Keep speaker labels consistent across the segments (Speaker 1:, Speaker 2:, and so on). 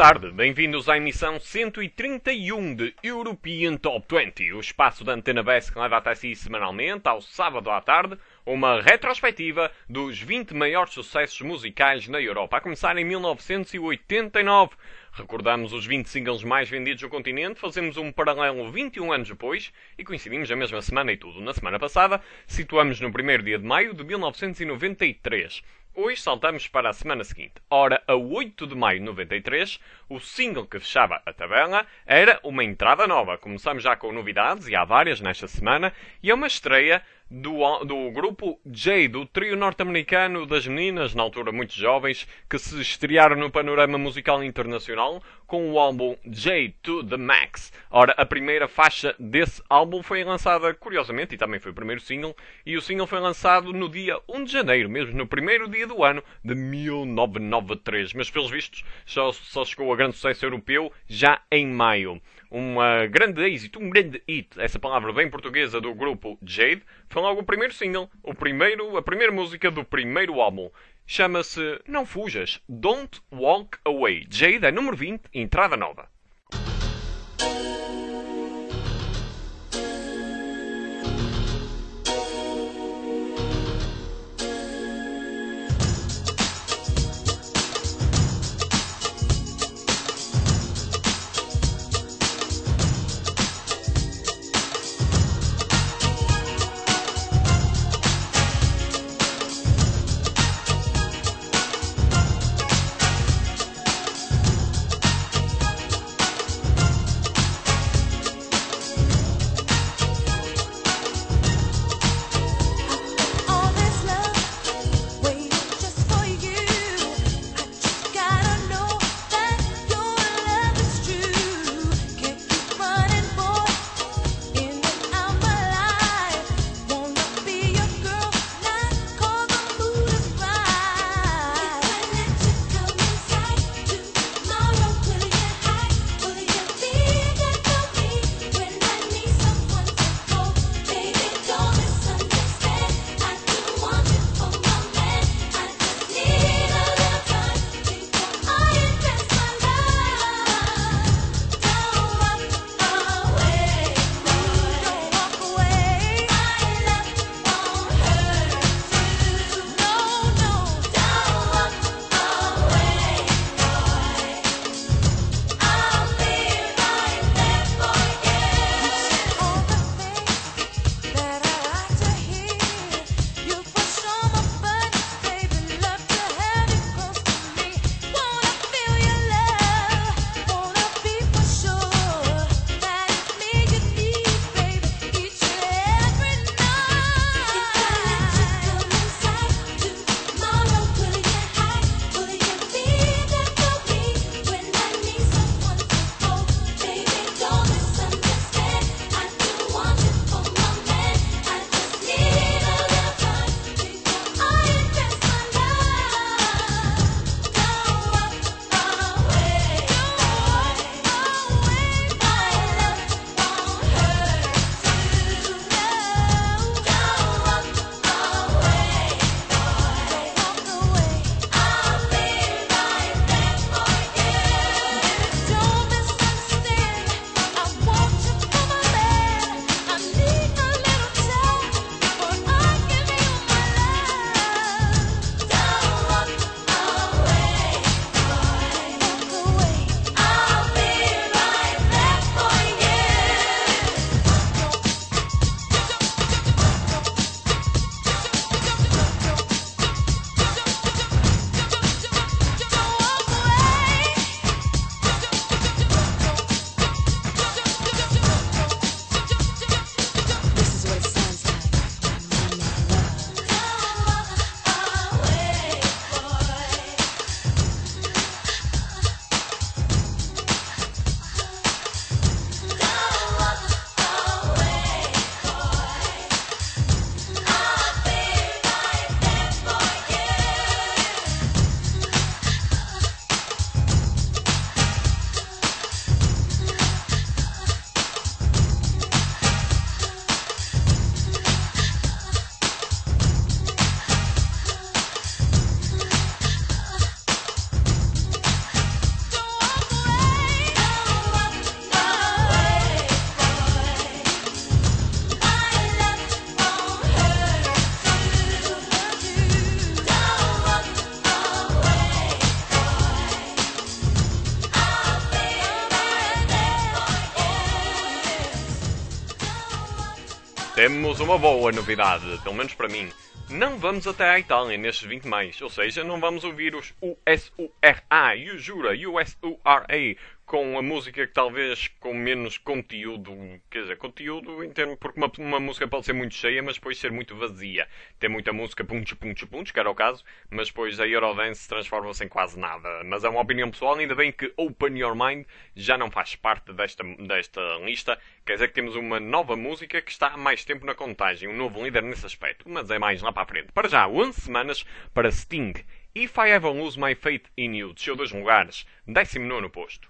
Speaker 1: tarde, bem-vindos à emissão 131 de European Top 20, o espaço da Antena BES que leva até si semanalmente, ao sábado à tarde, uma retrospectiva dos 20 maiores sucessos musicais na Europa, a começar em 1989. Recordamos os 20 singles mais vendidos no continente, fazemos um paralelo 21 anos depois e coincidimos a mesma semana e tudo. Na semana passada, situamos no primeiro dia de maio de 1993. Hoje saltamos para a semana seguinte. Ora, a 8 de maio de 93, o single que fechava a tabela era uma entrada nova. Começamos já com novidades, e há várias nesta semana, e é uma estreia do grupo Jade, o trio norte-americano das meninas, na altura muito jovens, que se estrearam no panorama musical internacional com o álbum Jade to the Max. Ora, a primeira faixa desse álbum foi lançada, curiosamente, e também foi o primeiro single, e o single foi lançado no dia 1 de janeiro, mesmo no primeiro dia do ano de 1993. Mas, pelos vistos, só chegou a grande sucesso europeu já em maio. Um grande êxito, um grande hit, essa palavra bem portuguesa do grupo Jade, foi logo o primeiro single, a primeira música do primeiro álbum. Chama-se Não Fujas, Don't Walk Away. Jade é número 20, entrada nova. temos uma boa novidade, pelo menos para mim. Não vamos até à Itália nestes 20 mais, ou seja, não vamos ouvir os USURA, USURA, com a música que talvez com menos conteúdo, quer dizer, conteúdo em termos, porque uma música pode ser muito cheia, mas depois ser muito vazia. Tem muita música punch, que era o caso, mas depois a Eurodance transforma-se em quase nada. Mas é uma opinião pessoal, ainda bem que Open Your Mind já não faz parte desta lista. Quer dizer que temos uma nova música que está há mais tempo na contagem, um novo líder nesse aspecto, mas é mais lá para a frente. Para já, 11 semanas para Sting. If I Ever Lose My Faith in You, desceu 2 lugares, 19º posto.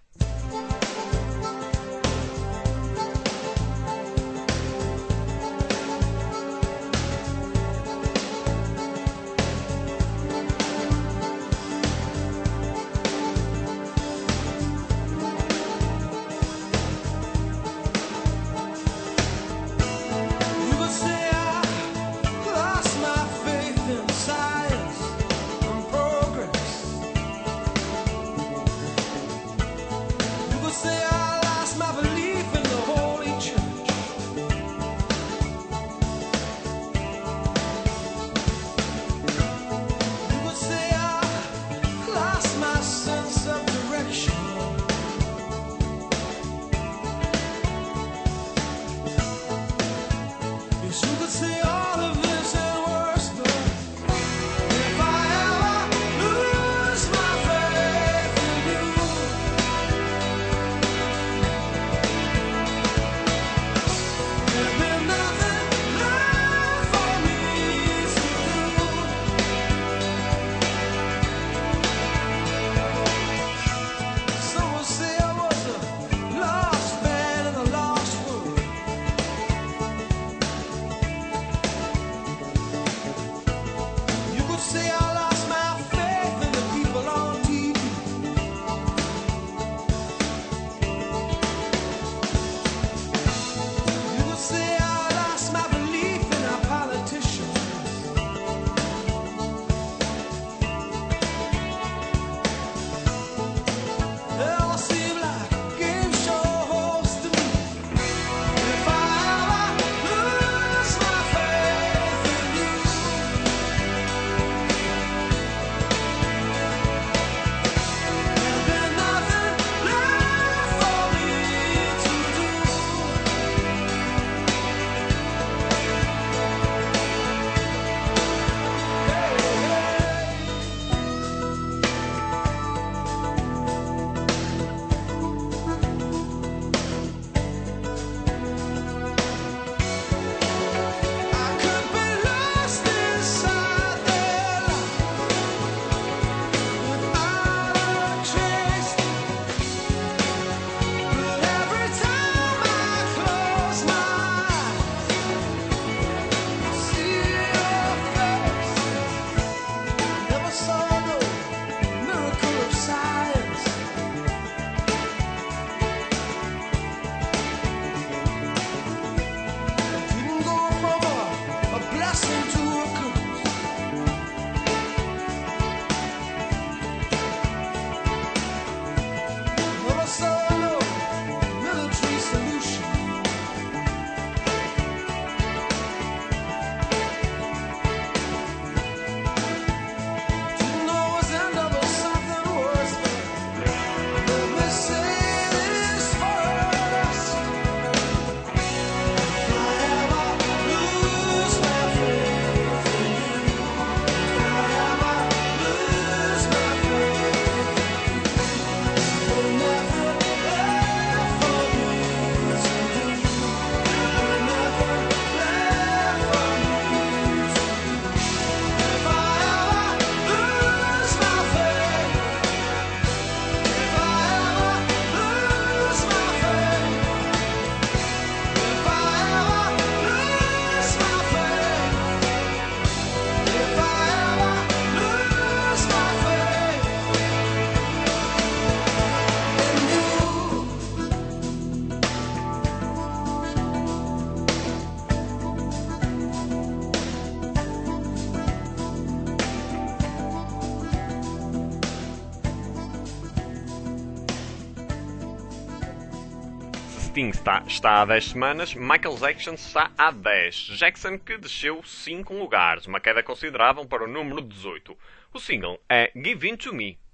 Speaker 1: Sting está há 10 semanas, Michael Jackson está há 10. Jackson que desceu 5 lugares, uma queda considerável para o número 18. O single é Give In To Me.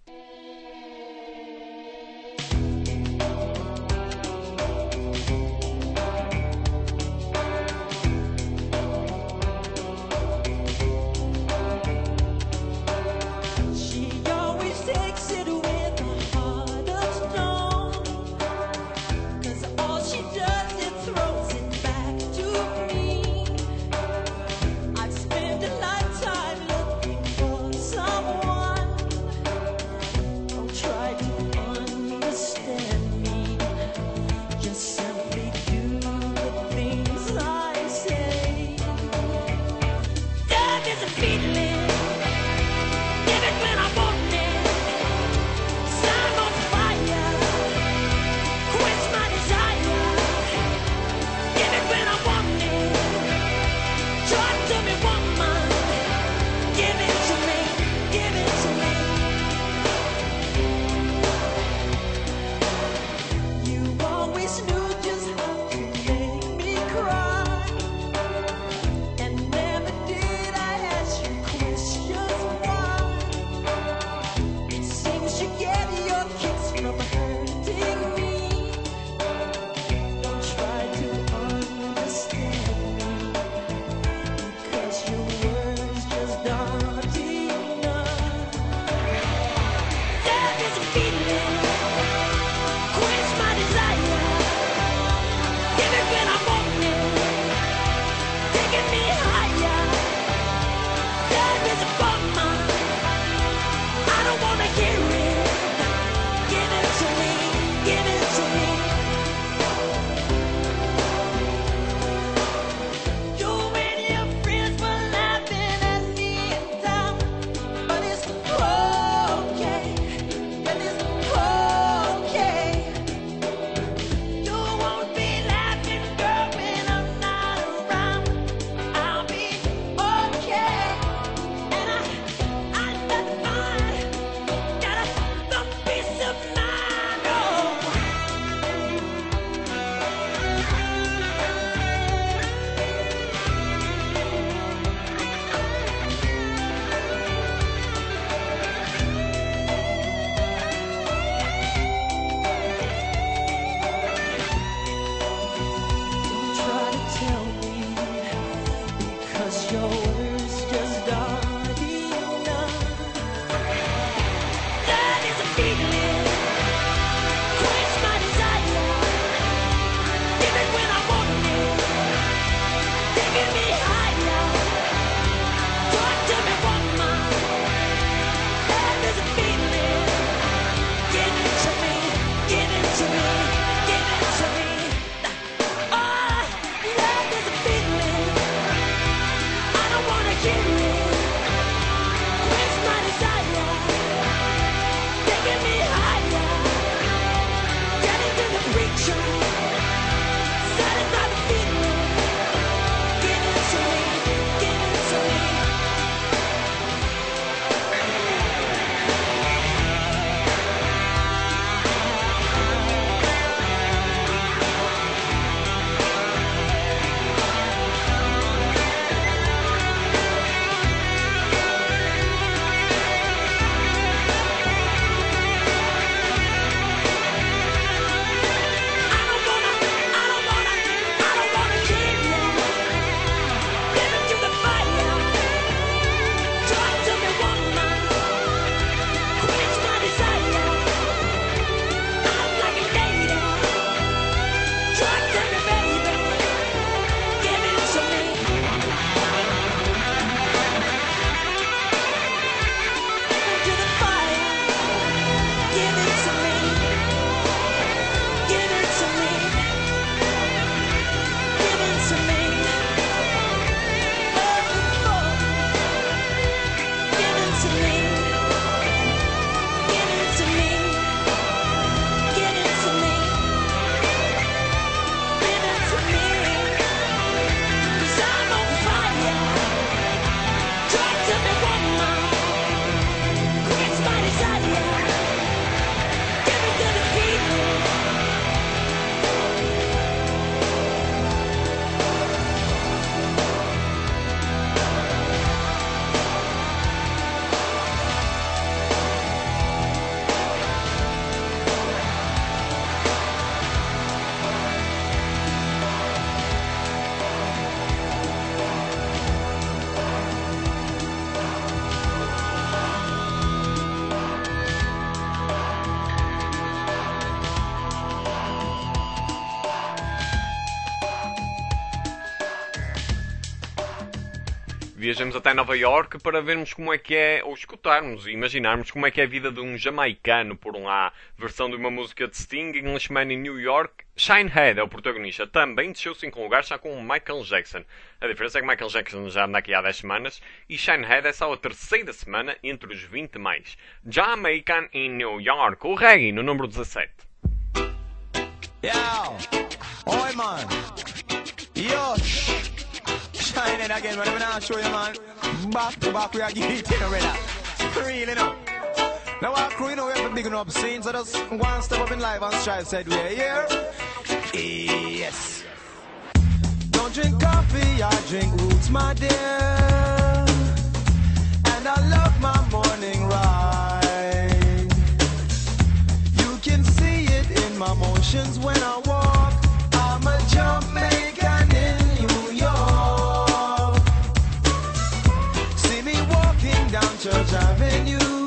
Speaker 1: Viajamos até Nova York para vermos como é que é, ou escutarmos e imaginarmos como é que é a vida de um jamaicano por lá. Versão de uma música de Sting, Englishman in New York. Shinehead é o protagonista. Também desceu 5 lugares, já com o Michael Jackson. A diferença é que Michael Jackson já anda aqui há 10 semanas e Shinehead é só a terceira semana entre os 20 mais. Jamaican in New York. O reggae no número 17.
Speaker 2: Yo, oi man, yo, shining again, man. I'm gonna show you, man. Back to back, we are getting it already. Really, no. Now our crew, you know, we have a big enough scene, so just one step up in life and strive. Said we are here. Yes. Don't drink coffee, I drink roots, my dear. And I love my morning ride. You can see it in my motions when I walk. I'm a Jamaican in New York. See me walking down Church Avenue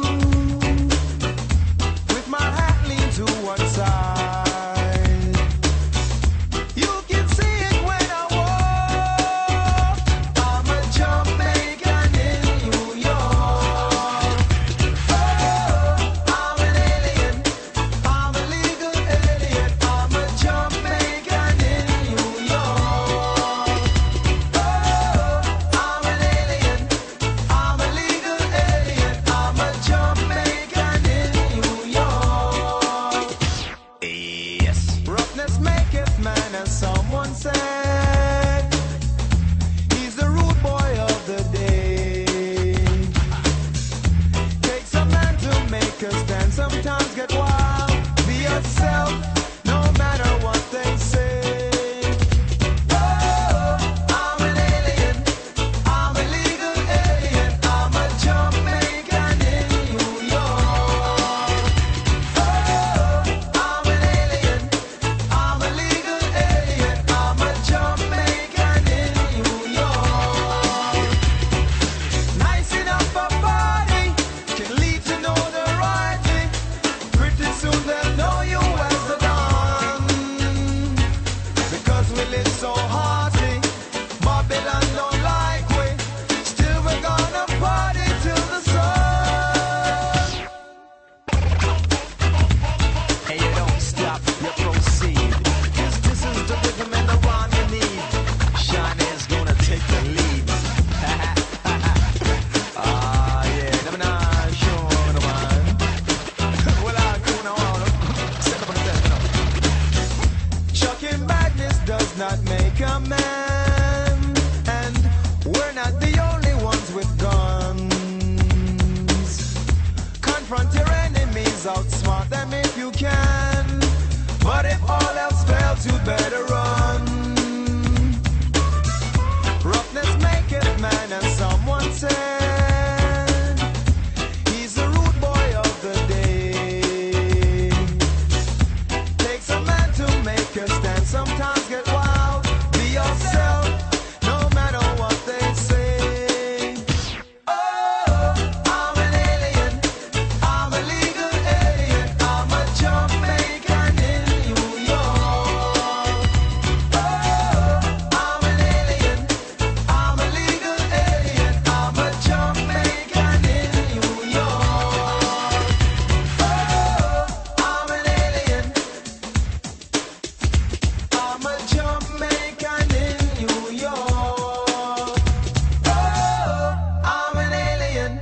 Speaker 2: with my hat leaned to one side. You can see it when I walk. I'm a Jamaican in New York. Oh, I'm an alien. I'm a legal alien. I'm a Jamaican in New York. Oh, I'm an alien. I'm a legal alien. I'm a Jamaican in New York. Yes. Roughness maketh man, as someone said. He's the rude boy of the day. Takes a man to make a stand. Sometimes get wild. Be yourself, no matter what they say. Oh, I'm an alien. I'm a legal alien. I'm a Jamaican in New York. Oh, I'm an alien. I'm a legal alien. I'm a Jamaican in New York. Nice enough a body can lead to notoriety. Pretty soon they'll know you as the Don. Because we live so hearty, Babylon don't like we. Still we're gonna party till the sun. And you don't stop, you proceed. 'Cause this is the rhythm and the rhyme you need. Shiny's gonna take the lead. Ah, yeah, never know, sure, no man. Well, I do now, set up on the desk, no. Chucking badness does not make a man. And we're not the only ones with guns. Confront your enemies, outsmart them if you can. But if all else fails, you'd better run. Roughness maketh man, as someone said. He's the rude boy of the day. Takes a man to make a stand. Sometimes get wild. Be yourself, no matter what they say. Oh, I'm an alien. I'm a legal alien. I'm a Jamaican in New York. Oh, I'm an alien. I'm a legal alien. I'm a Jamaican in New York. Oh, I'm an alien. I'm a Jamaican in New York. Oh, I'm an alien.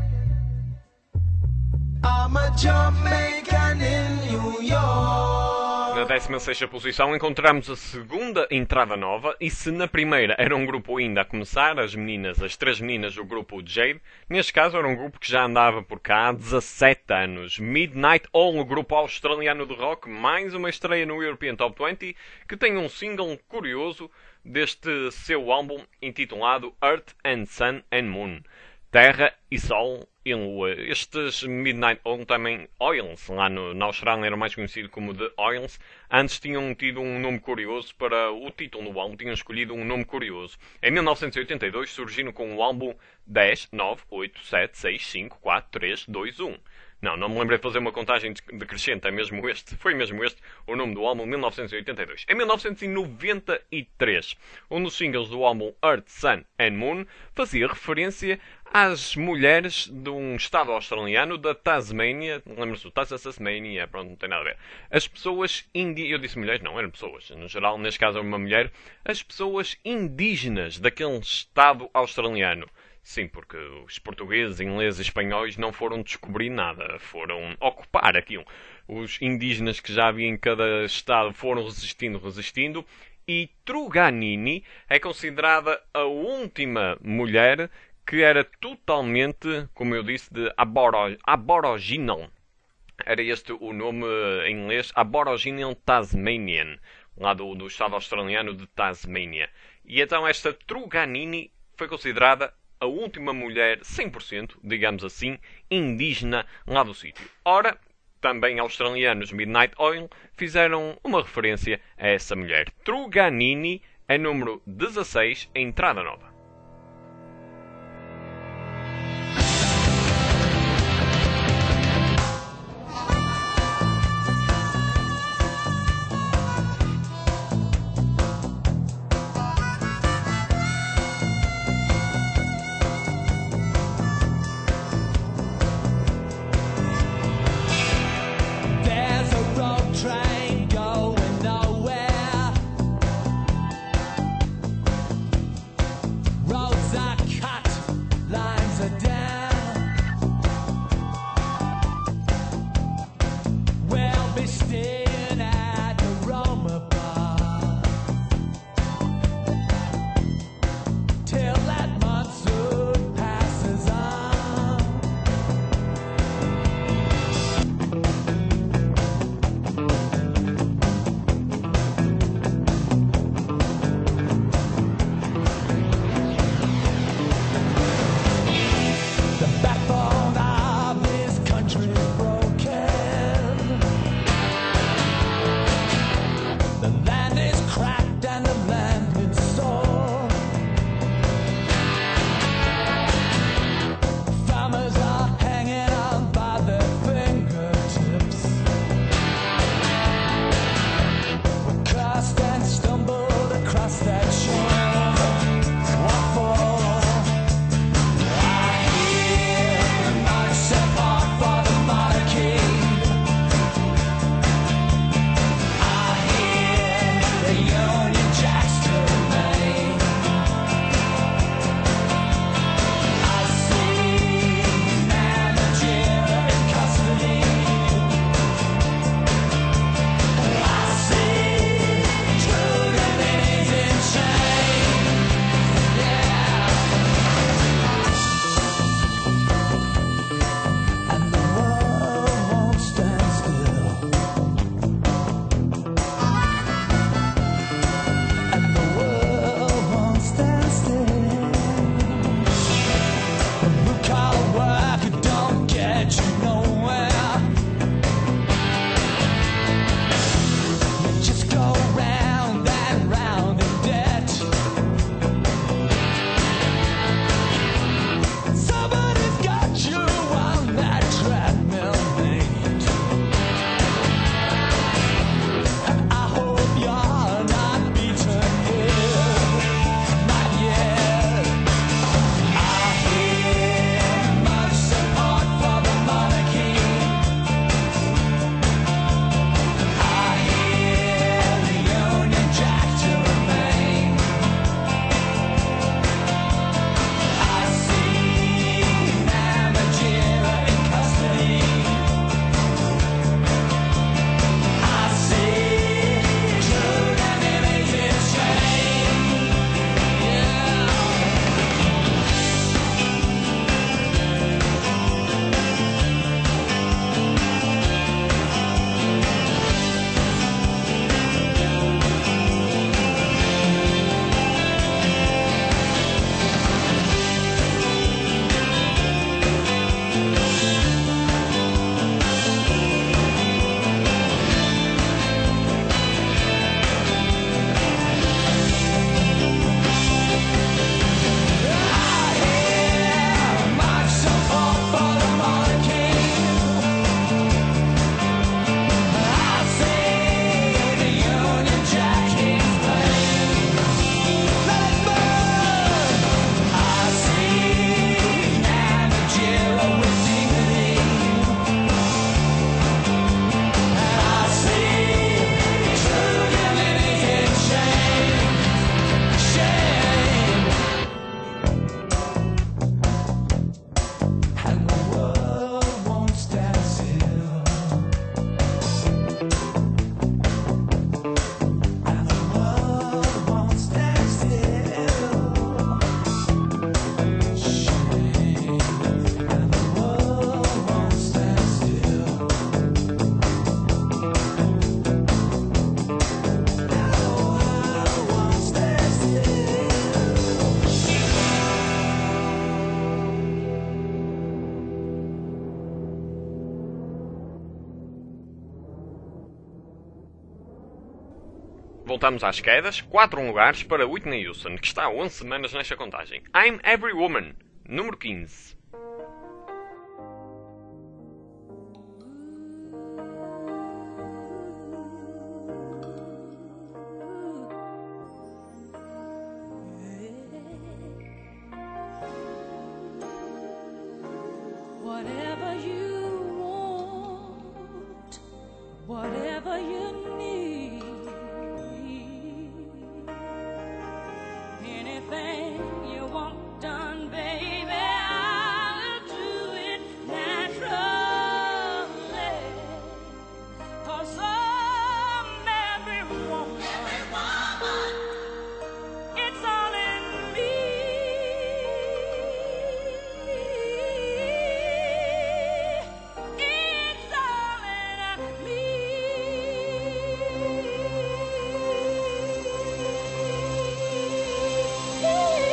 Speaker 2: I'm a Jamaican in New York.
Speaker 1: Na 16ª posição encontramos a segunda entrada nova, e se na primeira era um grupo ainda a começar, as três meninas do grupo Jade, neste caso era um grupo que já andava por cá há 17 anos. Midnight Oil, o grupo australiano de rock, mais uma estreia no European Top 20, que tem um single curioso deste seu álbum intitulado Earth and Sun and Moon. Terra e Sol e Lua. Estes Midnight Oil, também Oils, lá na Austrália era mais conhecido como The Oils, antes tinham tido um nome curioso para o título do álbum, tinham escolhido um nome curioso. Em 1982 surgiram com o álbum 10, 9, 8, 7, 6, 5, 4, 3, 2, 1. Não me lembrei de fazer uma contagem decrescente, é mesmo este. Foi mesmo este o nome do álbum, 1982. Em 1993, um dos singles do álbum Earth, Sun and Moon fazia referência às mulheres de um estado australiano da Tasmânia. Lembra-se do Tasmânia? Pronto, não tem nada a ver. As pessoas indígenas... Eu disse mulheres? Não, eram pessoas. No geral, neste caso, era uma mulher. As pessoas indígenas daquele estado australiano. Sim, porque os portugueses, ingleses e espanhóis não foram descobrir nada. Foram ocupar aquilo. Os indígenas que já havia em cada estado foram resistindo. E Truganini é considerada a última mulher que era totalmente, como eu disse, de aboriginal. Era este o nome em inglês, Aboriginal Tasmanian, lá do estado australiano de Tasmânia. E então esta Truganini foi considerada a última mulher 100%, digamos assim, indígena lá do sítio. Ora, também australianos Midnight Oil fizeram uma referência a essa mulher. Truganini é número 16, a entrada nova. voltamos às quedas, 4 lugares para Whitney Houston, que está há 11 semanas nesta contagem. I'm Every Woman, número 15.
Speaker 3: Whatever you want, whatever you need, anything you want done, baby, I'll do it naturally. 'Cause I'm every woman, it's all in me. It's all in me.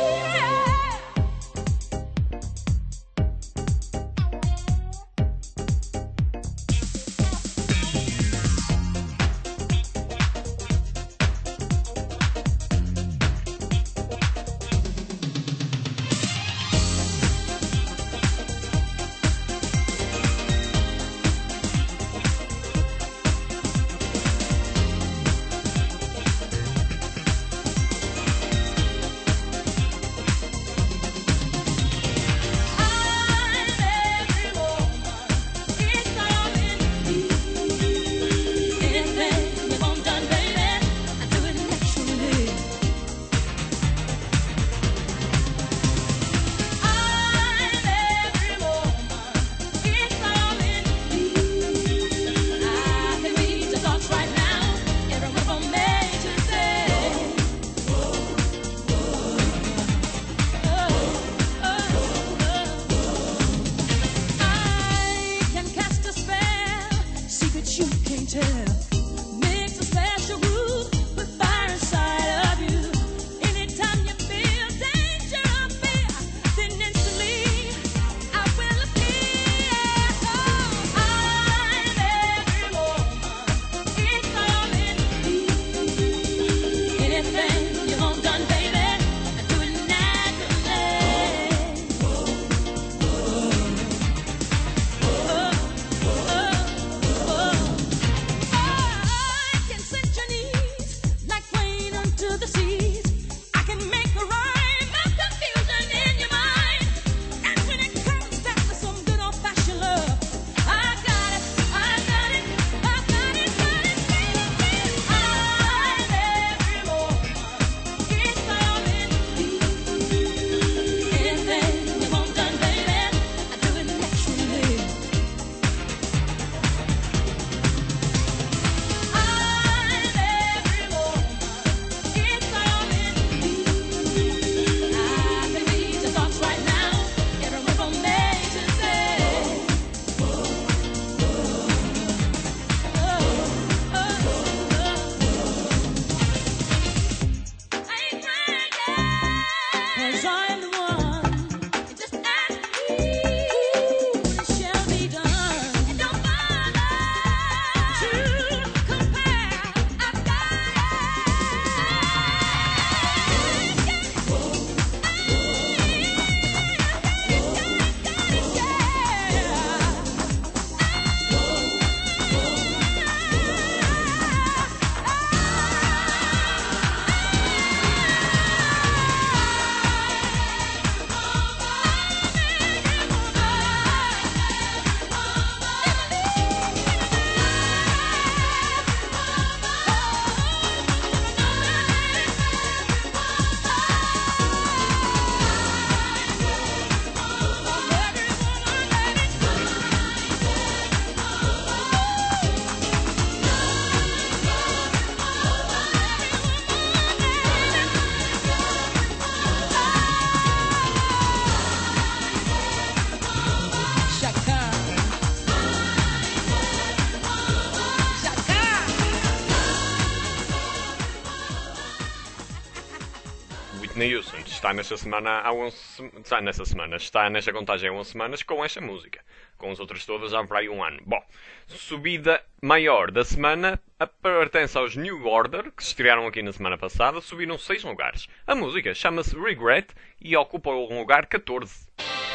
Speaker 1: Whitney Houston está nesta semana está nesta contagem há 11 semanas com esta música. Com as outras todas já para aí um ano. Bom, subida maior da semana pertence aos New Order, que se estrearam aqui na semana passada, subiram 6 lugares. A música chama-se Regret e ocupa o lugar 14.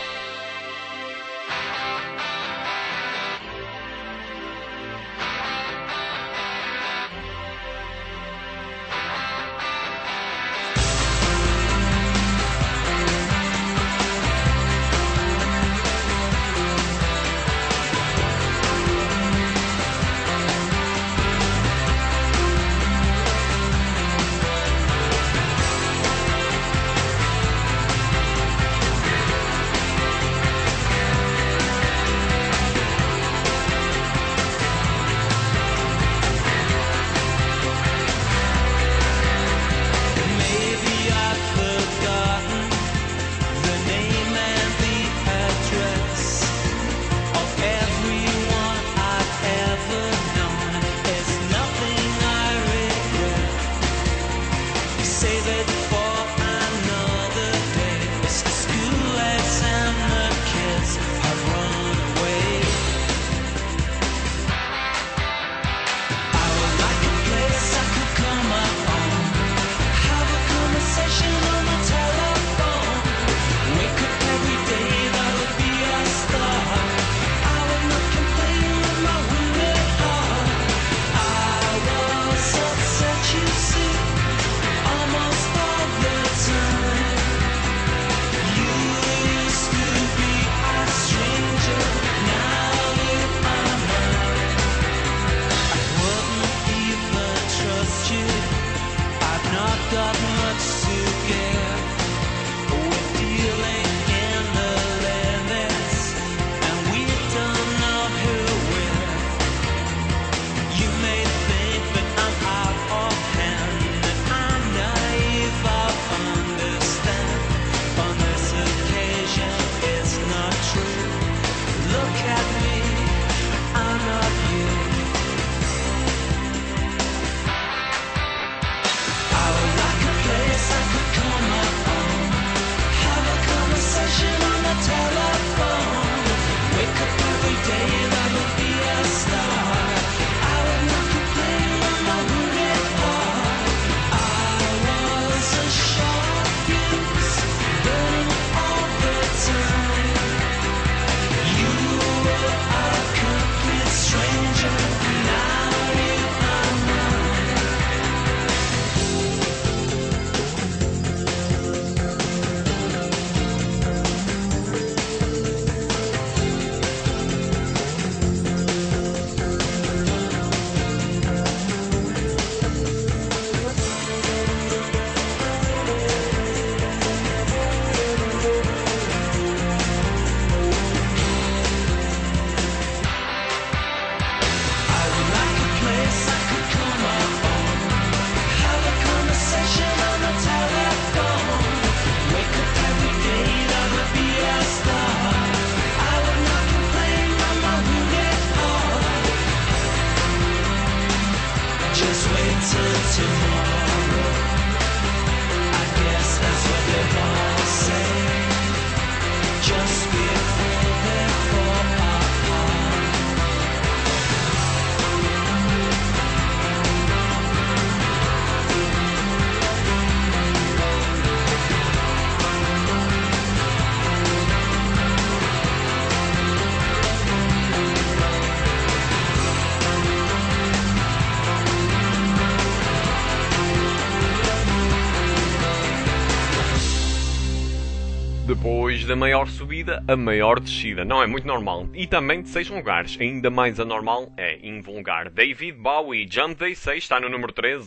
Speaker 1: Depois da maior subida, a maior descida. Não é muito normal. E também de 6 lugares. Ainda mais anormal é invulgar. David Bowie, Jump Day 6, está no número 13.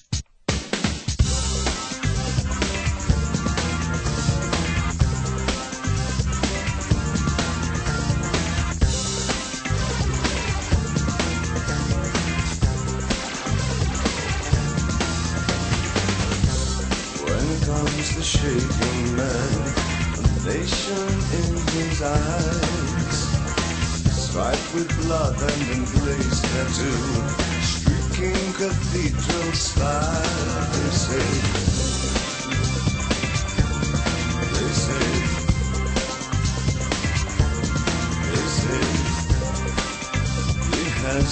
Speaker 4: When comes the shaking man, elation in his eyes, striped with blood and emblazed tattoo, streaking cathedral spires. They say,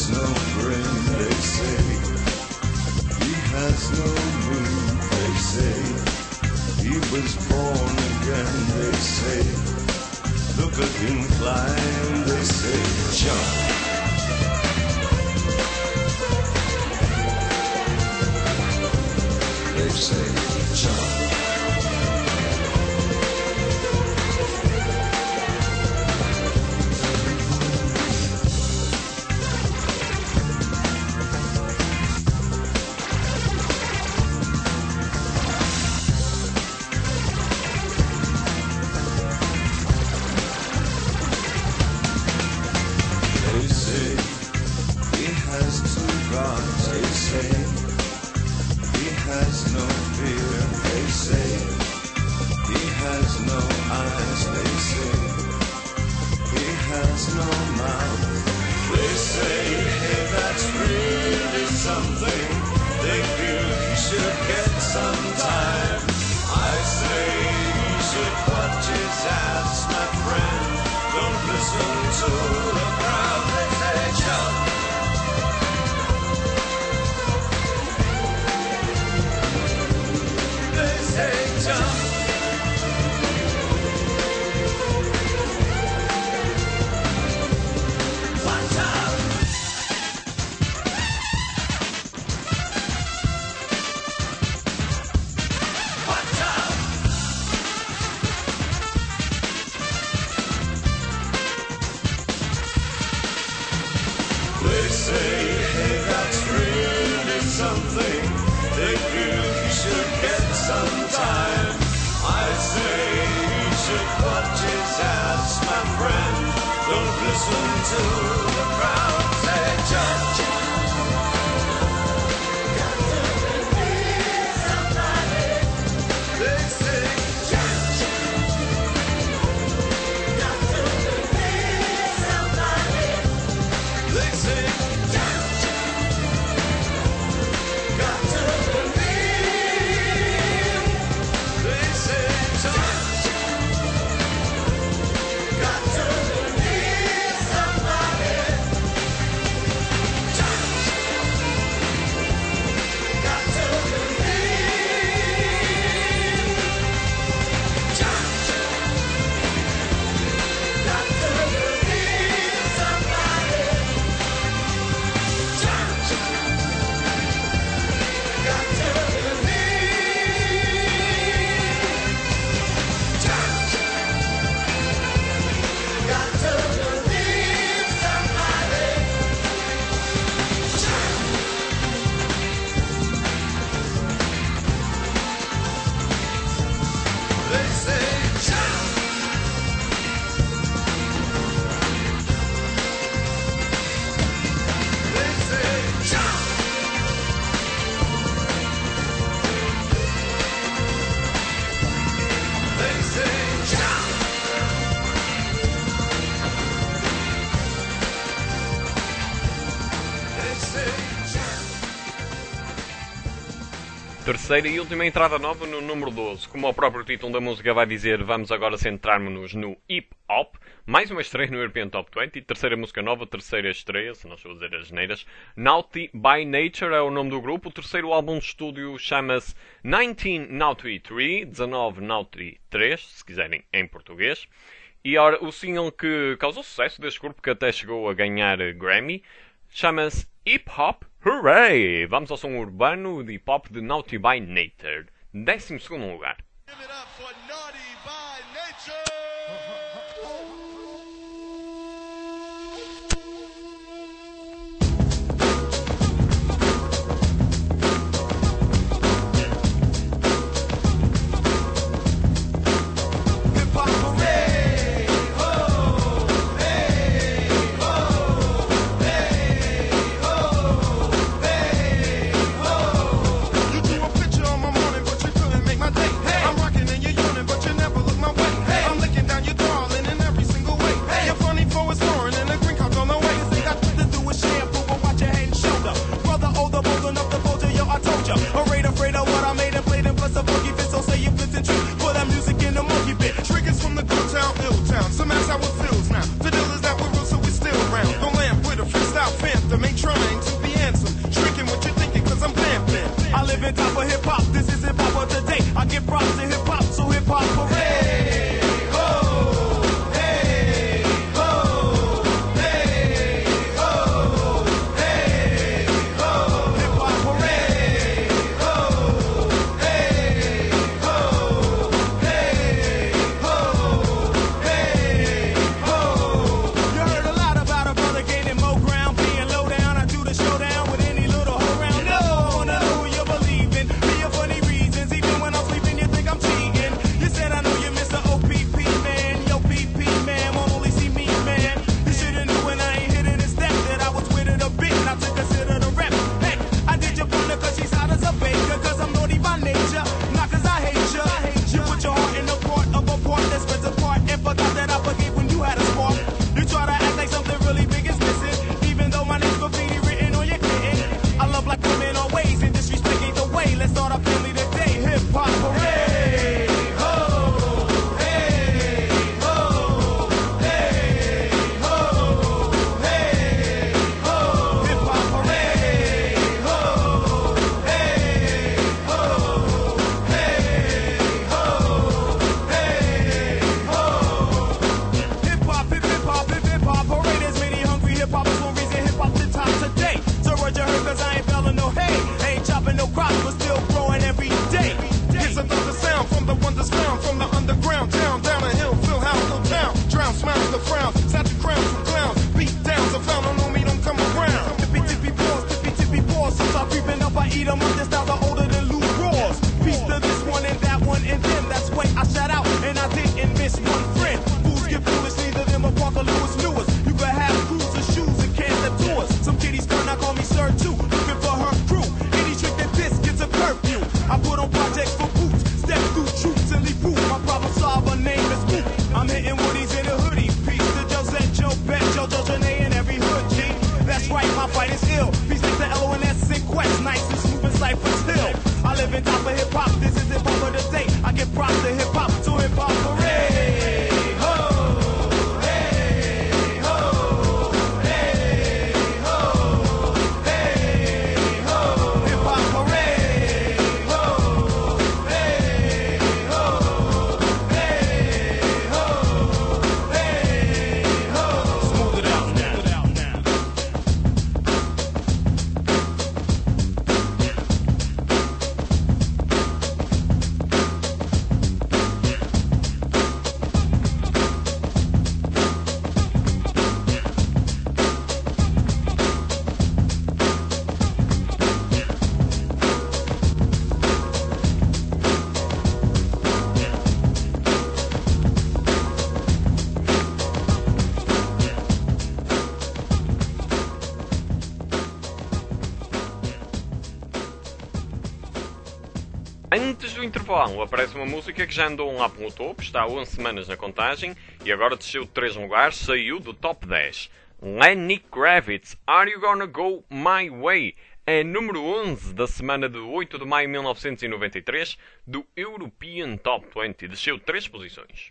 Speaker 4: has no friend, they say. He has no mood, they say. He was born again, they say. Look at him climb, they say. Jump. They say, jump. They say he has two gods, they say. He has no fear, they say. He has no eyes, they say. He has no mouth. They say, hey, that's really something. They feel he should get some time. I say he should watch his ass, my friend. Don't listen to the crowd. They say, jump. They say, jump. Watch out. Watch out. They say, hey, that's really something. They feel he should get some time. I say he should watch his ass, my friend. Don't listen to the crowd. Say, jump. They say, jump. They say, jump. Got to believe. They say, jump. Got to believe somebody. Jump. Got to believe. Jump. Got to believe somebody. Jump. Got to believe. Jump. Got to believe somebody. They say, jump. They say, jump. They say, jump. They say, jump.
Speaker 1: Terceira e última entrada nova no número 12. Como o próprio título da música vai dizer, vamos agora centrar-nos no hip hop. Mais uma estreia no European Top 20. Terceira música nova, terceira estreia, se não estou a dizer as neiras. Naughty by Nature é o nome do grupo. O terceiro álbum de estúdio chama-se 19 Naughty 3, 19 Naughty 3, se quiserem em português. E ora, o single que causou sucesso deste grupo, que até chegou a ganhar Grammy, chama-se Hip Hop Hooray! Vamos ao som urbano de hip hop de Naughty by Nature. 12º lugar.
Speaker 5: Give it up for Naughty by Nature.
Speaker 2: Hip hop hooray, ho, hey, ho, hey, ho, hey, ho.
Speaker 5: You drew a picture on my morning, but you couldn't make my day. Hey,
Speaker 2: my problem solver name is I'm hitting woodies in a hoodie. Peace to Josette, Joe Bet, Jojo, Janae, and every hood G. That's right, my fight is ill. Peace to LONS and Quest, nice and smooth and cypher still. I live in top of hip hop, this is hip hop of the day. I give props to hip hop, to hip hop parade.
Speaker 1: Antes do intervalo aparece uma música que já andou lá pelo topo, está há 11 semanas na contagem e agora desceu de 3 lugares, saiu do top 10. Lenny Kravitz, Are You Gonna Go My Way? É número 11 da semana de 8 de maio de 1993 do European Top 20, desceu 3 posições.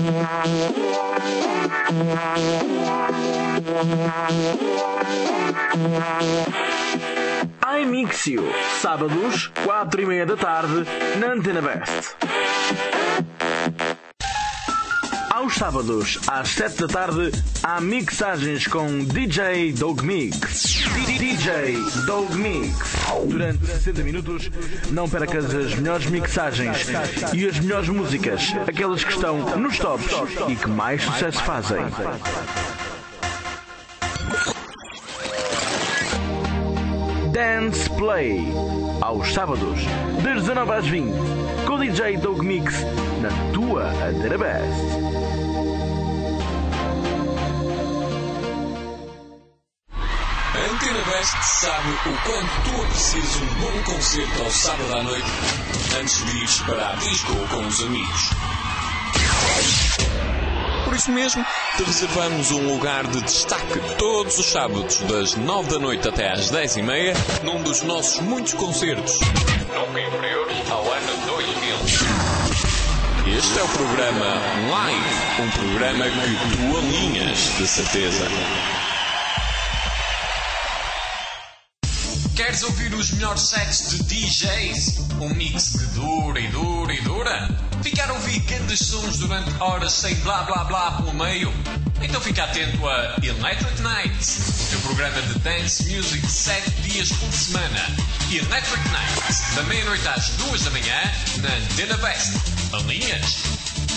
Speaker 6: iMixio, sábados, 4:30 da tarde, na Antena Best. Aos sábados, às 7 da tarde, há mixagens com DJ Dog Mix. DJ Dog Mix. Durante 60 minutos, não percas as melhores mixagens e as melhores músicas, aquelas que estão nos tops e que mais sucesso fazem. Dance Play, aos sábados, das 19 às 20, com o DJ Dog Mix, na tua Antena Best.
Speaker 7: A Antena Best sabe o quanto tu aprecias um bom concerto ao sábado à noite antes de ires para a disco ou com os amigos. Por isso mesmo, te reservamos um lugar de destaque todos os sábados, das 9 da noite até às 10:30, num dos nossos muitos concertos, nunca inferiores ao ano 2000. Este é o programa Live, um programa que tu alinhas, de certeza. Queres ouvir os melhores sets de DJs? Um mix que dura e dura e dura? Ficar a ouvir grandes sons durante horas sem blá blá blá pelo meio? Então fica atento a Electric Nights, o teu programa de dance music 7 dias por semana. Electric Nights, da meia-noite às 2 da manhã, na Antena Best. Alinhas?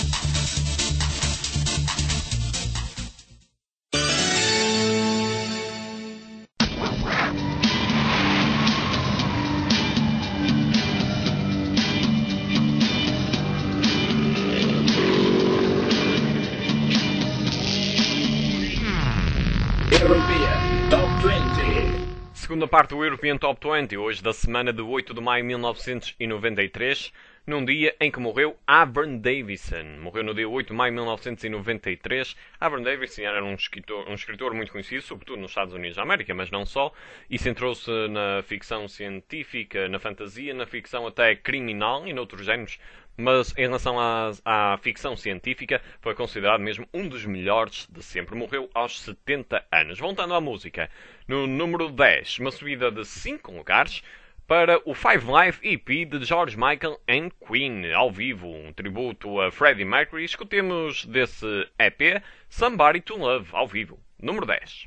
Speaker 1: Segunda parte do European Top 20, hoje da semana de 8 de maio de 1993, num dia em que morreu Avram Davison. Morreu no dia 8 de maio de 1993. Avram Davison era um escritor muito conhecido, sobretudo nos Estados Unidos da América, mas não só, e centrou-se na ficção científica, na fantasia, na ficção até criminal e noutros géneros. Mas em relação à ficção científica, foi considerado mesmo um dos melhores de sempre. Morreu aos 70 anos. Voltando à música, no número 10, uma subida de 5 lugares para o Five Live EP de George Michael and Queen, ao vivo, um tributo a Freddie Mercury. Escutemos desse EP Somebody to Love, ao vivo, número 10.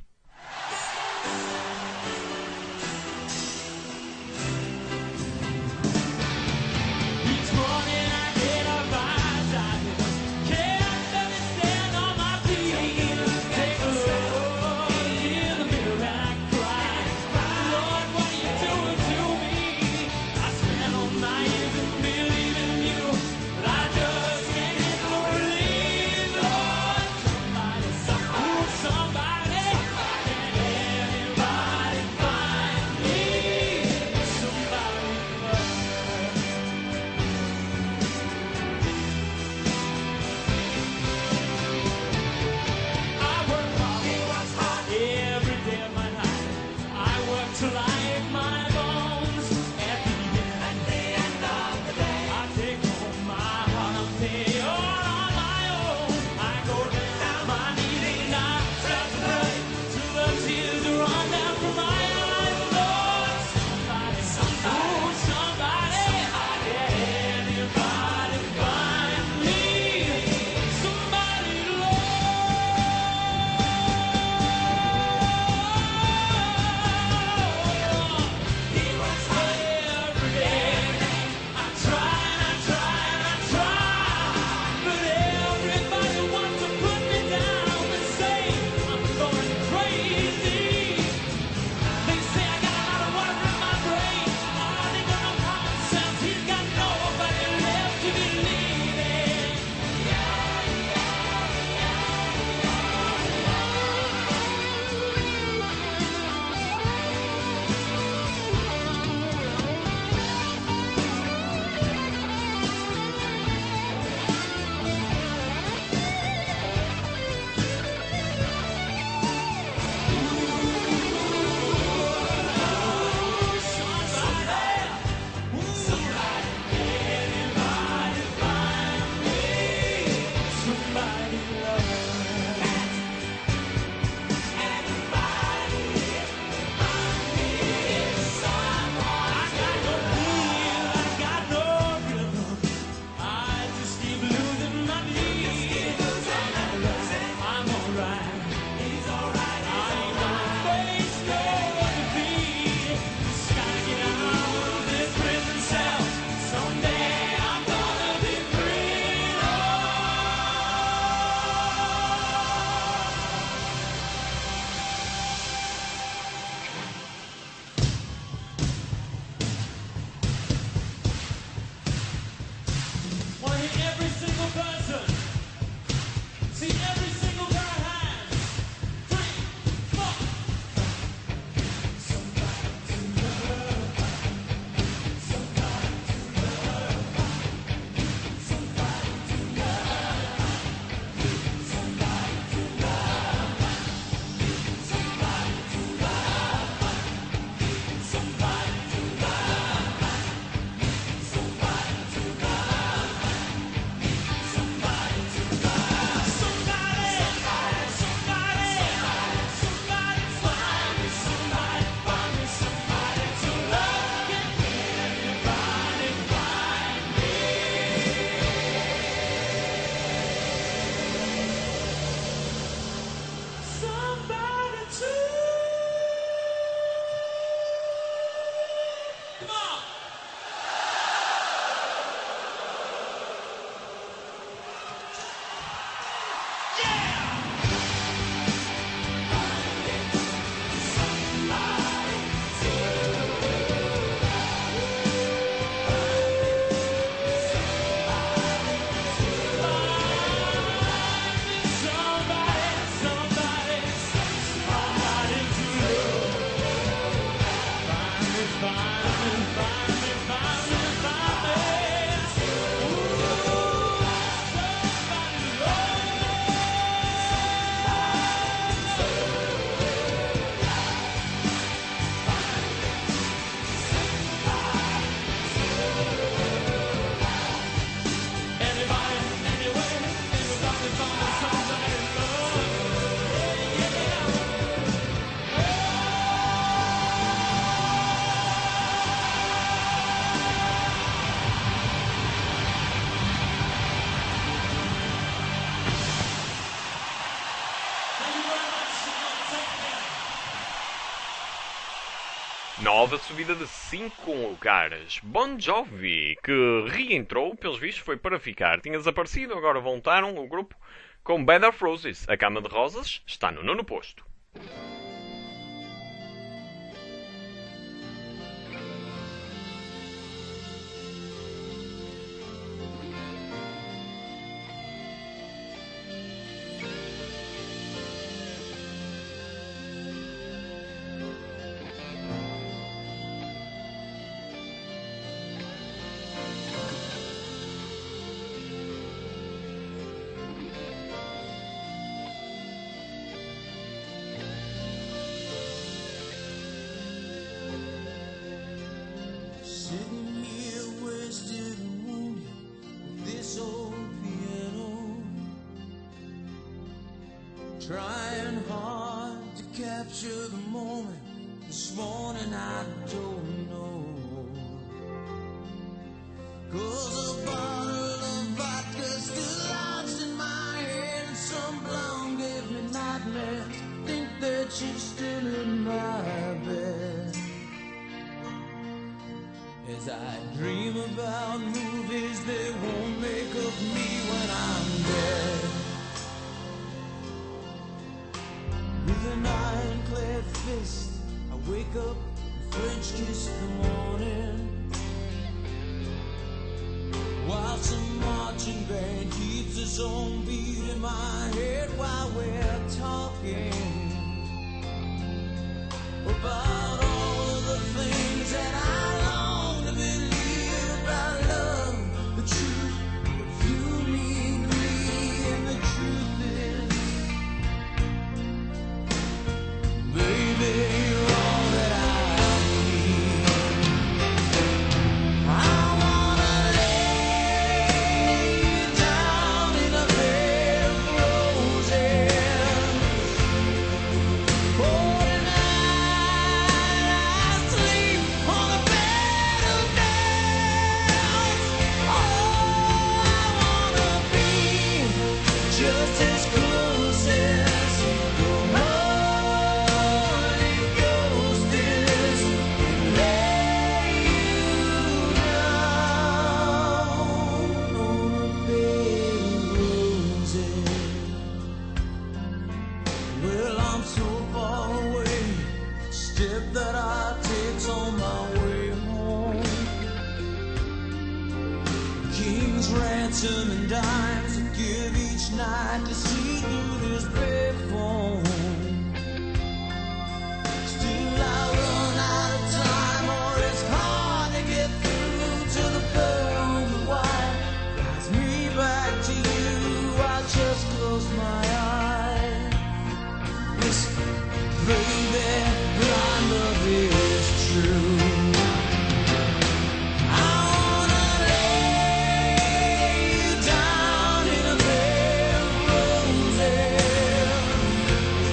Speaker 2: somebody to. Come on.
Speaker 1: Nova subida de 5 lugares. Bon Jovi, que reentrou, pelos vistos foi para ficar. Tinha desaparecido, agora voltaram o grupo com Bed of Roses. A Cama de Rosas está no 9º posto.
Speaker 2: Sitting here wasted and wounded with this old piano, trying hard to capture the moment. This morning I don't know, 'cause a bottle of vodka still lodged in my head, and some blonde gave me nightmares. Think that she's still in my bed. As I dream about movies they won't make of me when I'm dead. With an ironclad fist, I wake up and French kiss the morning, while some marching band keeps its own beat in my head while we're talking about all of the things that I long to believe about love, the truth. If you need me, and the truth is, baby, you're all that I need. I wanna lay you down in a bed of roses. Oh, tonight I sleep on a bed of nails. Oh, I wanna be just as close as the Holy Ghost is, and lay you down on a bed of roses. Well, I'm so far away, step that I take's on my way home. King's ransom and dimes I give each night to see through this payphone. Still I run out of time, or it's hard to get through to the girl in the white. Guides me back to you, I just close my eyes. Listen, baby, our love is true. I wanna lay you down in a bed of roses.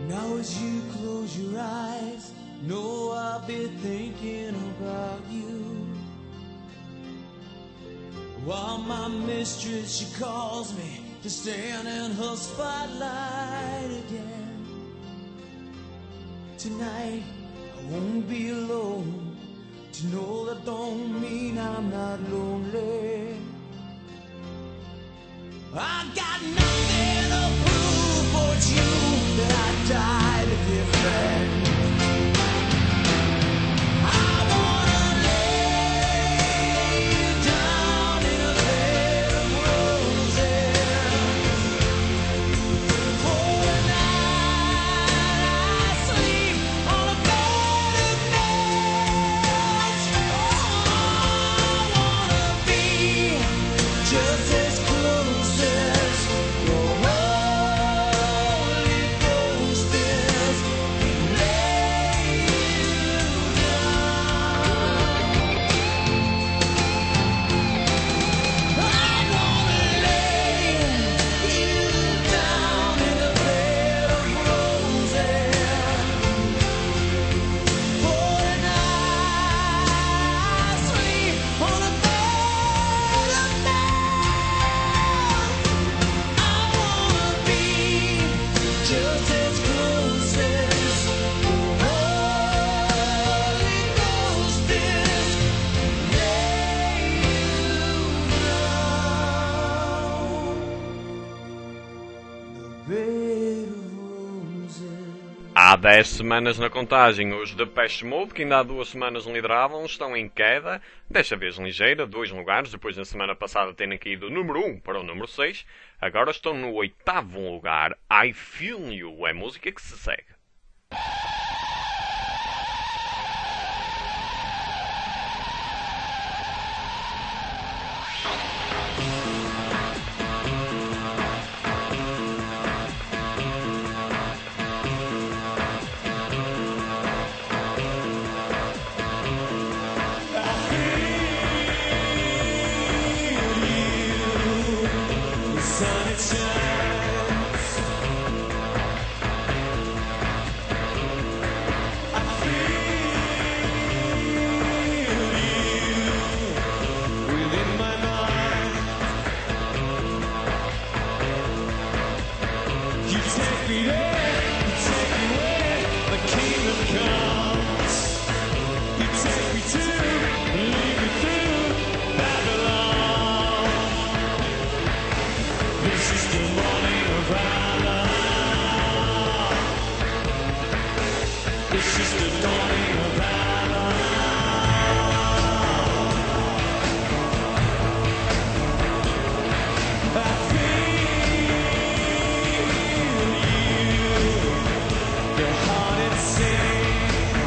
Speaker 2: Now as you close your eyes, know I'll be thinking about you. While my mistress, she calls me to stand in her spotlight again. Tonight I won't be alone. To know that don't mean I'm not lonely. I got nothing to prove, but it's you that I died to defend. I wanna lay down in a bed of roses. For the night I sleep on a bed of nails. Oh, I wanna be just as close as your Holy Ghost is. Lay you down. I wanna lay you down in a bed of roses. For the night I sleep on a bed of nails. I wanna be just as close as the Holy Ghost is. Lay you down, the bed of roses.
Speaker 1: Há 10 semanas na contagem, os Depeche Mode, que ainda há 2 semanas lideravam, estão em queda, desta vez ligeira, 2 lugares, depois na semana passada terem caído do número 1 para o número 6, agora estão no 8º lugar. I Feel You é a música que se segue.
Speaker 2: The sun it shines. I feel you within my mind. You take me there, you take me where the kingdom comes. You take me to, lead me through Babylon. This is the morning of our love. This is the dawning of our love. I feel you, your heart it sings.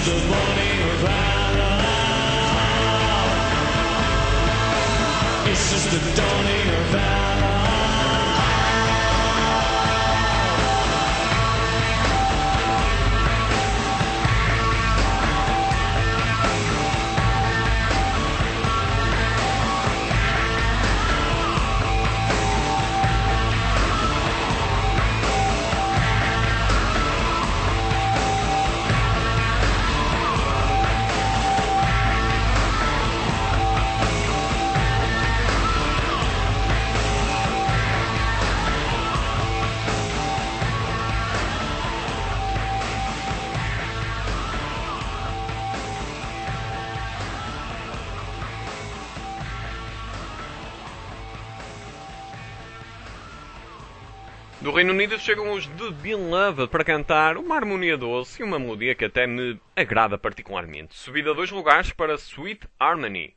Speaker 8: the morning of valor. It's just the dawning of valor.
Speaker 1: Do Reino Unido chegam os The Beloved para cantar uma harmonia doce e uma melodia que até me agrada particularmente. Subida 2 lugares para Sweet Harmony.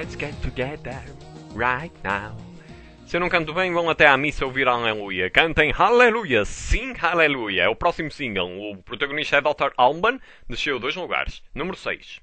Speaker 1: Let's get together right now. Se eu não canto bem, vão até à missa ouvir Aleluia. Cantem Aleluia, sim Aleluia. É o próximo single. O protagonista é Dr. Alban, desceu 2 lugares. Número 6.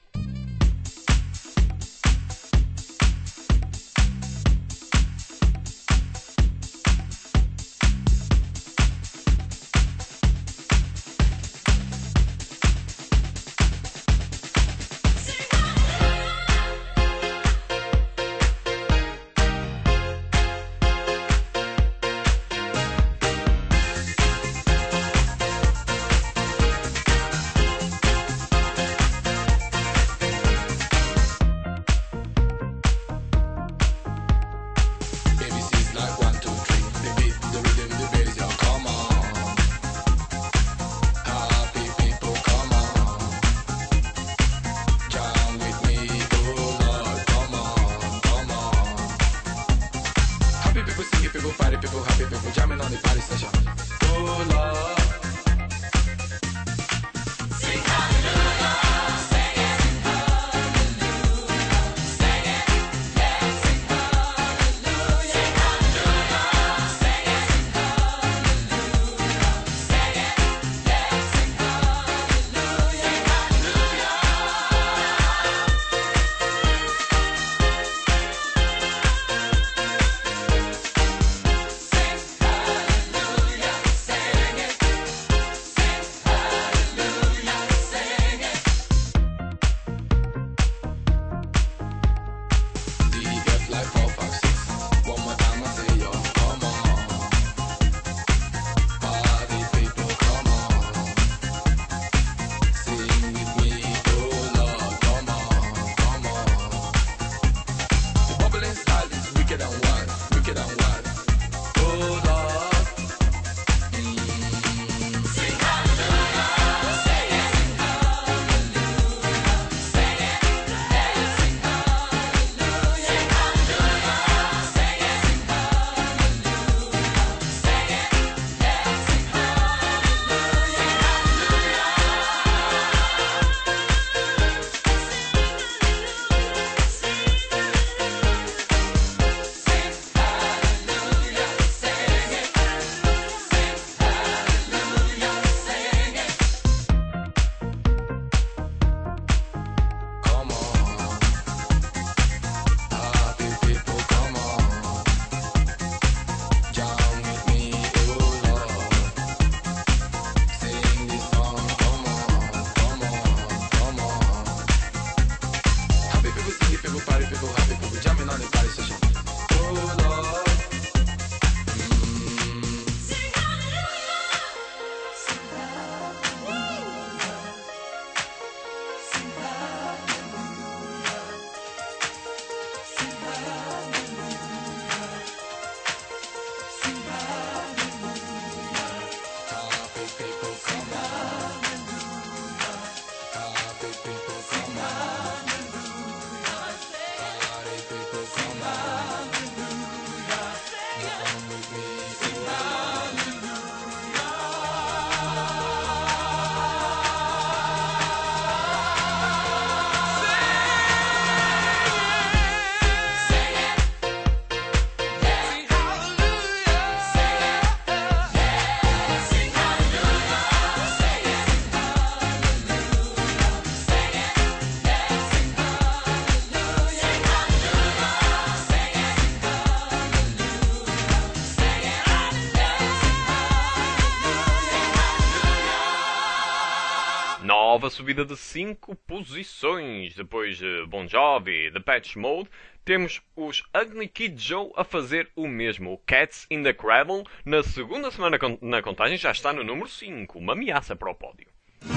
Speaker 1: Nova subida de 5 posições. Depois de Bon Jovi, Depeche Mode, temos os Ugly Kid Joe a fazer o mesmo. Cats in the Cradle, na segunda semana na contagem, já está no número 5. Uma ameaça para o pódio.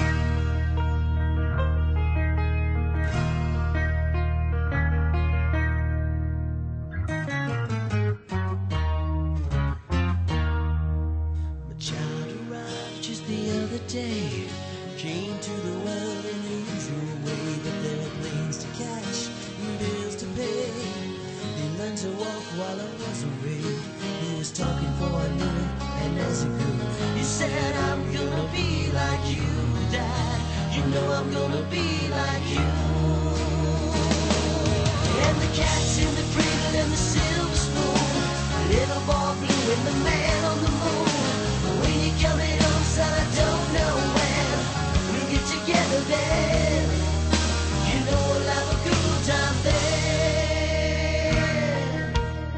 Speaker 9: Day came to the world in the usual way, but there were planes to catch and bills to pay. He learned to walk while I was away. He was talking for a minute, and as he grew, he said, "I'm gonna be like you, Dad. You know I'm gonna be like you." And the cat's in the cradle and the silver spoon. Little boy blue and the man on the moon. When you coming home, son, I don't know when. We'll get together then. You know we'll have a good time then.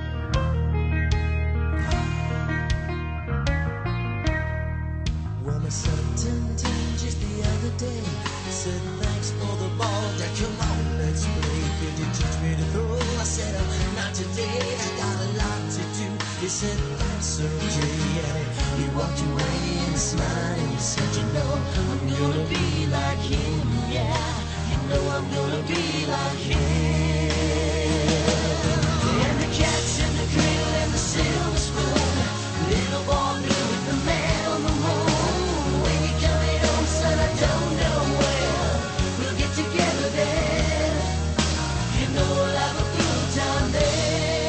Speaker 9: Well, my son turned 10 just the other day. Said thanks for the ball, Dad, come on, let's play. Could you teach me to throw? I said, not today, I got a lot to do. He said, that's okay, yeah. He walked away and smiled and he said, you know, I'm gonna be like him, yeah. You know I'm gonna be like him. And the cat's in the cradle and the silver spoon. Little boy blue with the man on the moon. When you coming home, son, I don't know when. We'll get together then. You know we'll have a good time then.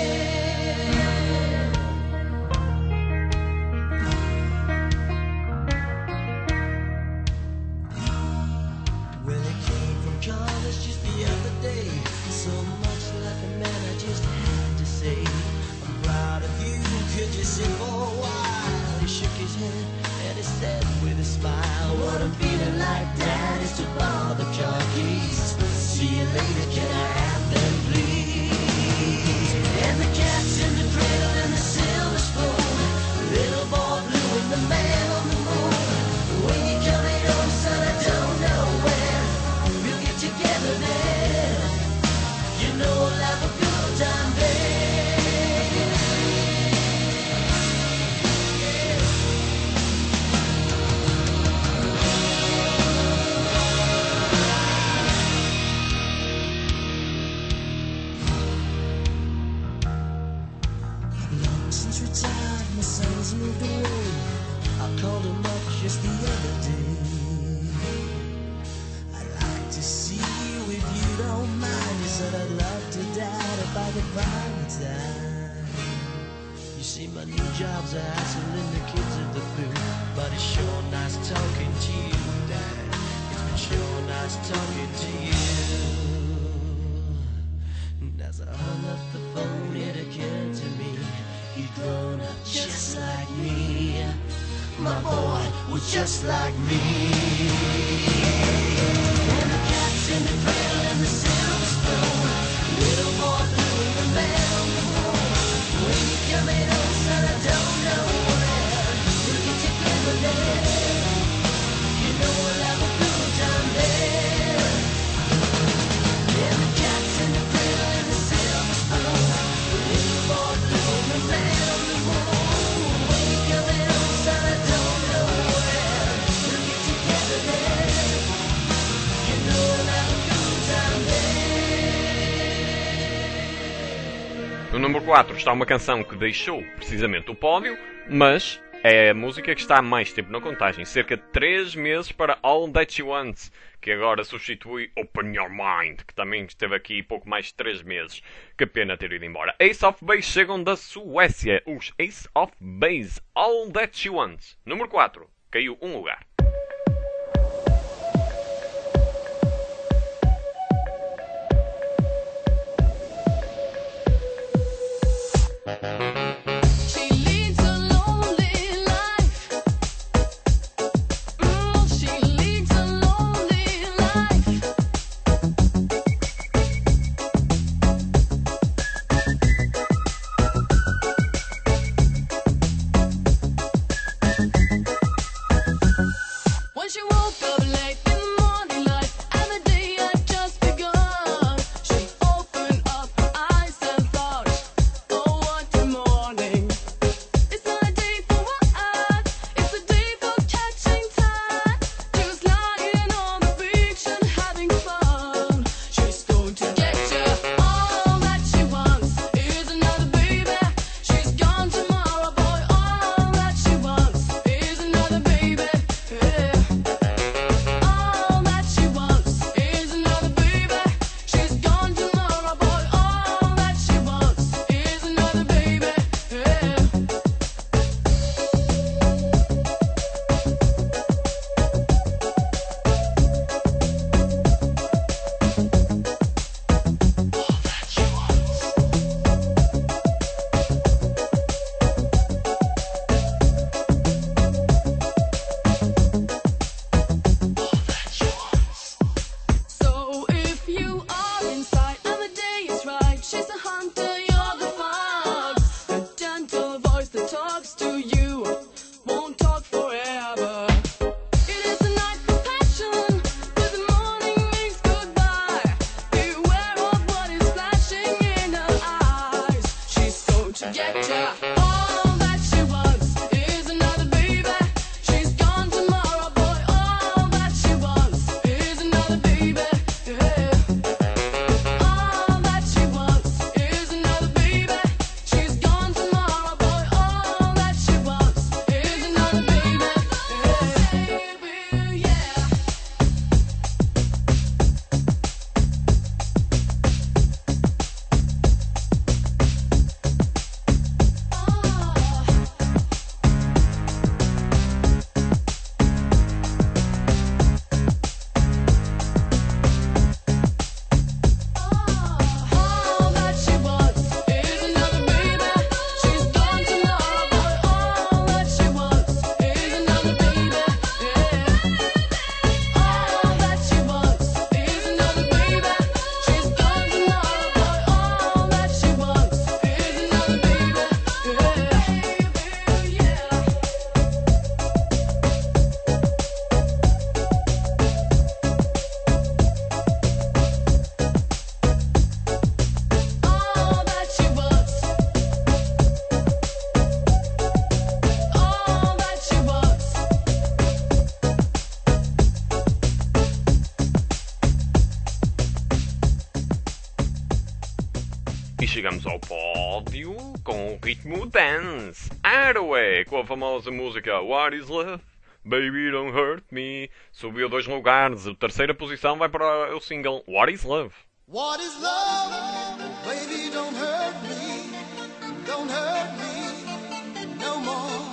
Speaker 9: Well, it came from college just the other day. So much like a man, I just had to say, I'm proud of you, could you sit for a while? He shook his head and he said with a smile, what I'm feeling like, Dad, is to borrow the car keys. See you later, can I have them, please? And the cat's in the cradle and the silver spoon. Little boy blue and the man on the moon. When you coming home, son, I don't know when. We'll get together then. You know we'll have a good time then. Long since retired, my son's moved away. I called him up just the other day. I'd like to see you if you don't mind. He said I'd love to, Dad, if I could find the time. You see, my new job's a hassle and the kids are the boo. But it's sure nice talking to you, Dad. It's been sure nice talking to you. And as I hung up the phone, it occurred to me, he'd grown up just like me. My boy was just like me. And the cat's in the cradle and the silver spoon. Little boy blue and the man on the moon. When you coming home, son, I don't know when. We'll get together then. You know we'll have a good time then. And the cat's in the cradle and the silver spoon. Little boy blue and the man on the moon. When you coming home, son, I don't know when. We'll get together then. You know we'll have a good time then.
Speaker 1: No número 4 está uma canção que deixou precisamente o pódio, mas é a música que está há mais tempo na contagem, cerca de 3 meses para All That You Want, que agora substitui Open Your Mind, que também esteve aqui pouco mais de 3 meses. Que pena ter ido embora. Ace of Base chegam da Suécia, os Ace of Base, All That You Want. Número 4, caiu um lugar.
Speaker 3: She leads a lonely life. She leads a lonely life. reject ya. All that she wants is another baby. She's gone tomorrow, boy. All that she wants is another baby. Yeah. All that she wants is another baby. She's gone tomorrow, boy. All that she wants is another baby. Yeah. Yeah. All that she wants is another baby. She's gone tomorrow, boy. All that she wants is another baby. Yeah. All that she wants is another baby. She's gone tomorrow, boy. All that she wants is another baby. Yeah. Yeah. All that she wants. All that she wants.
Speaker 1: E chegamos ao pódio com o ritmo dance. Hathaway, com a famosa música What is Love? Baby Don't Hurt Me. Subiu 2 lugares. A terceira posição vai para o single What is Love?
Speaker 5: What is love? Baby, don't hurt me. Don't hurt me no more.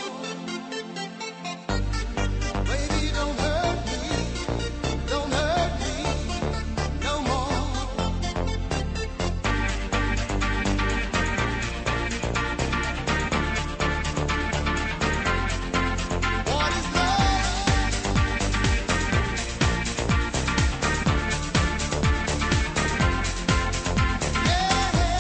Speaker 5: Baby, don't hurt me. Don't hurt me no more. What is love? Yeah.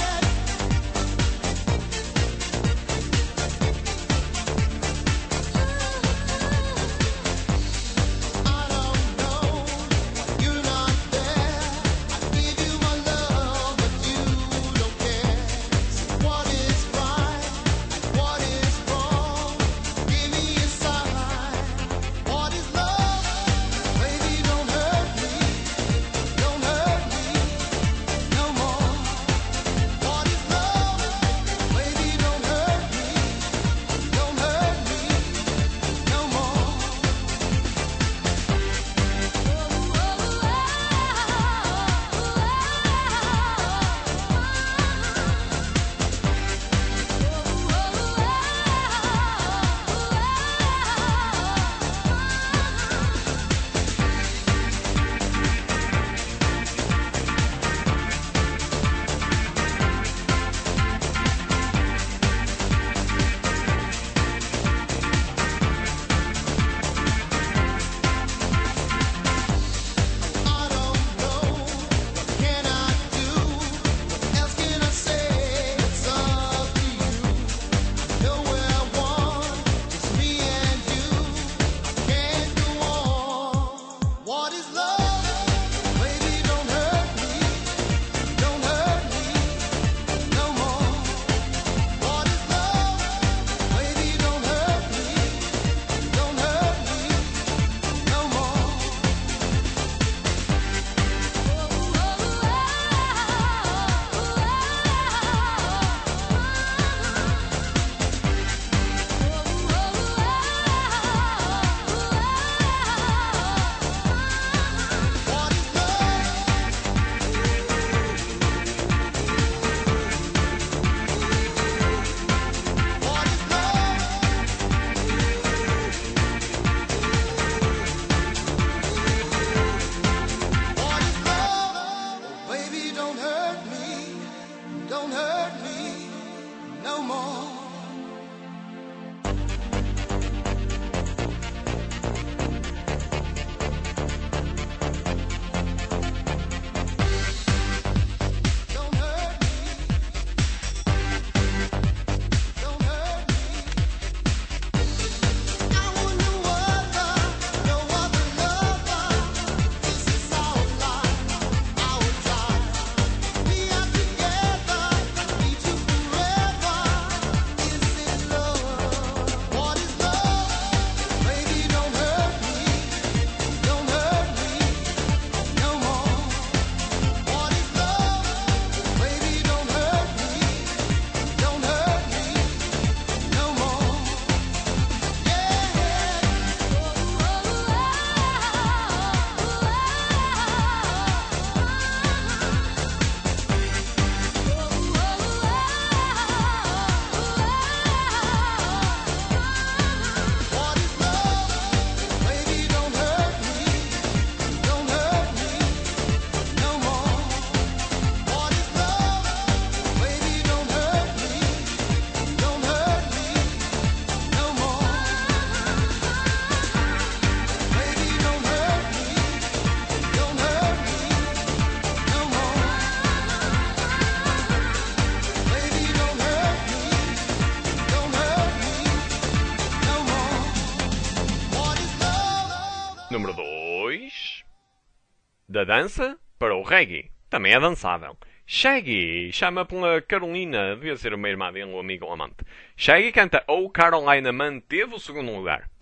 Speaker 1: Número 2. Da dança para o reggae. Também é dançável. Shaggy chama pela Carolina, devia ser uma irmã dele, um amigo ou amante. Shaggy canta Oh Carolina, manteve o segundo lugar.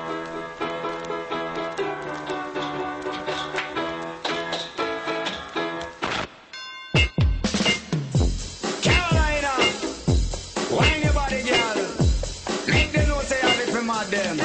Speaker 2: Carolina, wine your body, girl. Make them know say I live for my them.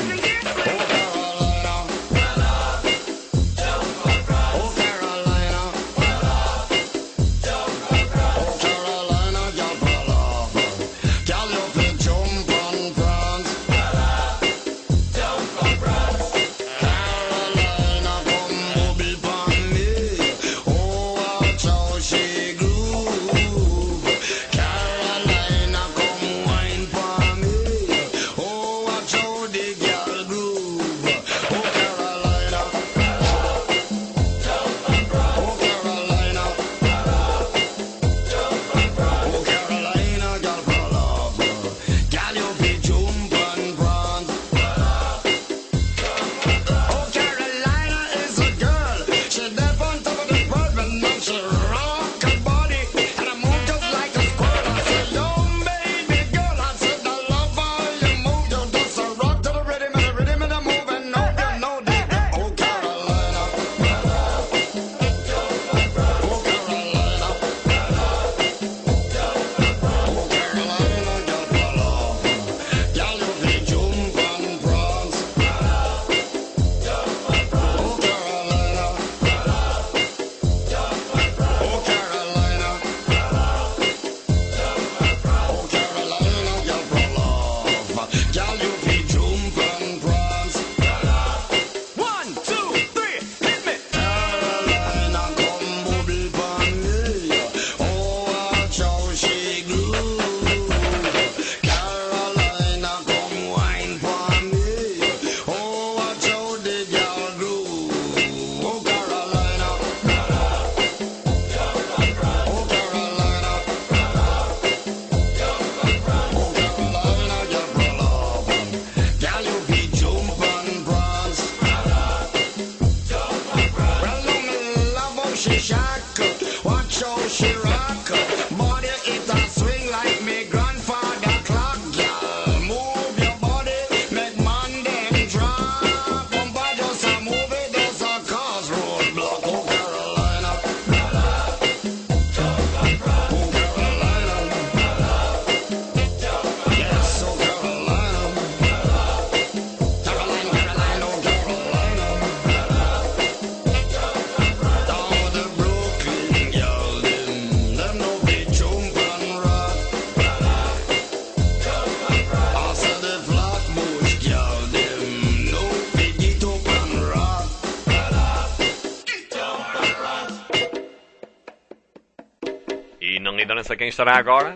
Speaker 1: E na liderança quem estará agora?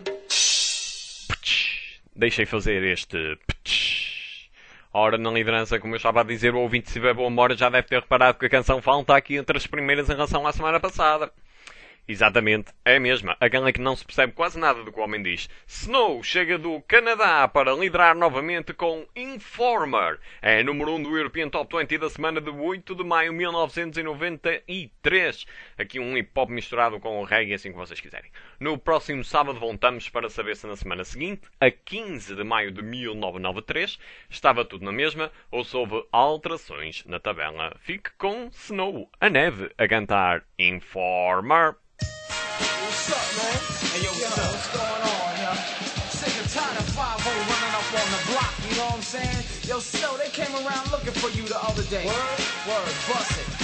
Speaker 1: Deixei fazer este... Ora, na liderança, como eu estava a dizer, o ouvinte, se tiver boa memória, já deve ter reparado que a canção Fawn está aqui entre as primeiras em relação à semana passada. Exatamente, é a mesma, aquela que não se percebe quase nada do que o homem diz. Snow chega do Canadá para liderar novamente com Informer. É número 1 do European Top 20 da semana de 8 de maio de 1993. Aqui um hip-hop misturado com o reggae, assim como vocês quiserem. No próximo sábado voltamos para saber se na semana seguinte, a 15 de maio de 1993, estava tudo na mesma ou se houve alterações na tabela. Fique com Snow, a neve, a cantar Informer.
Speaker 5: What's up, man? Hey, yo, what's going on, yo? Sick and tired of 5-0 running up on the block, you know what I'm saying? Yo, Snow, they came around looking for you the other day. Word, bust it.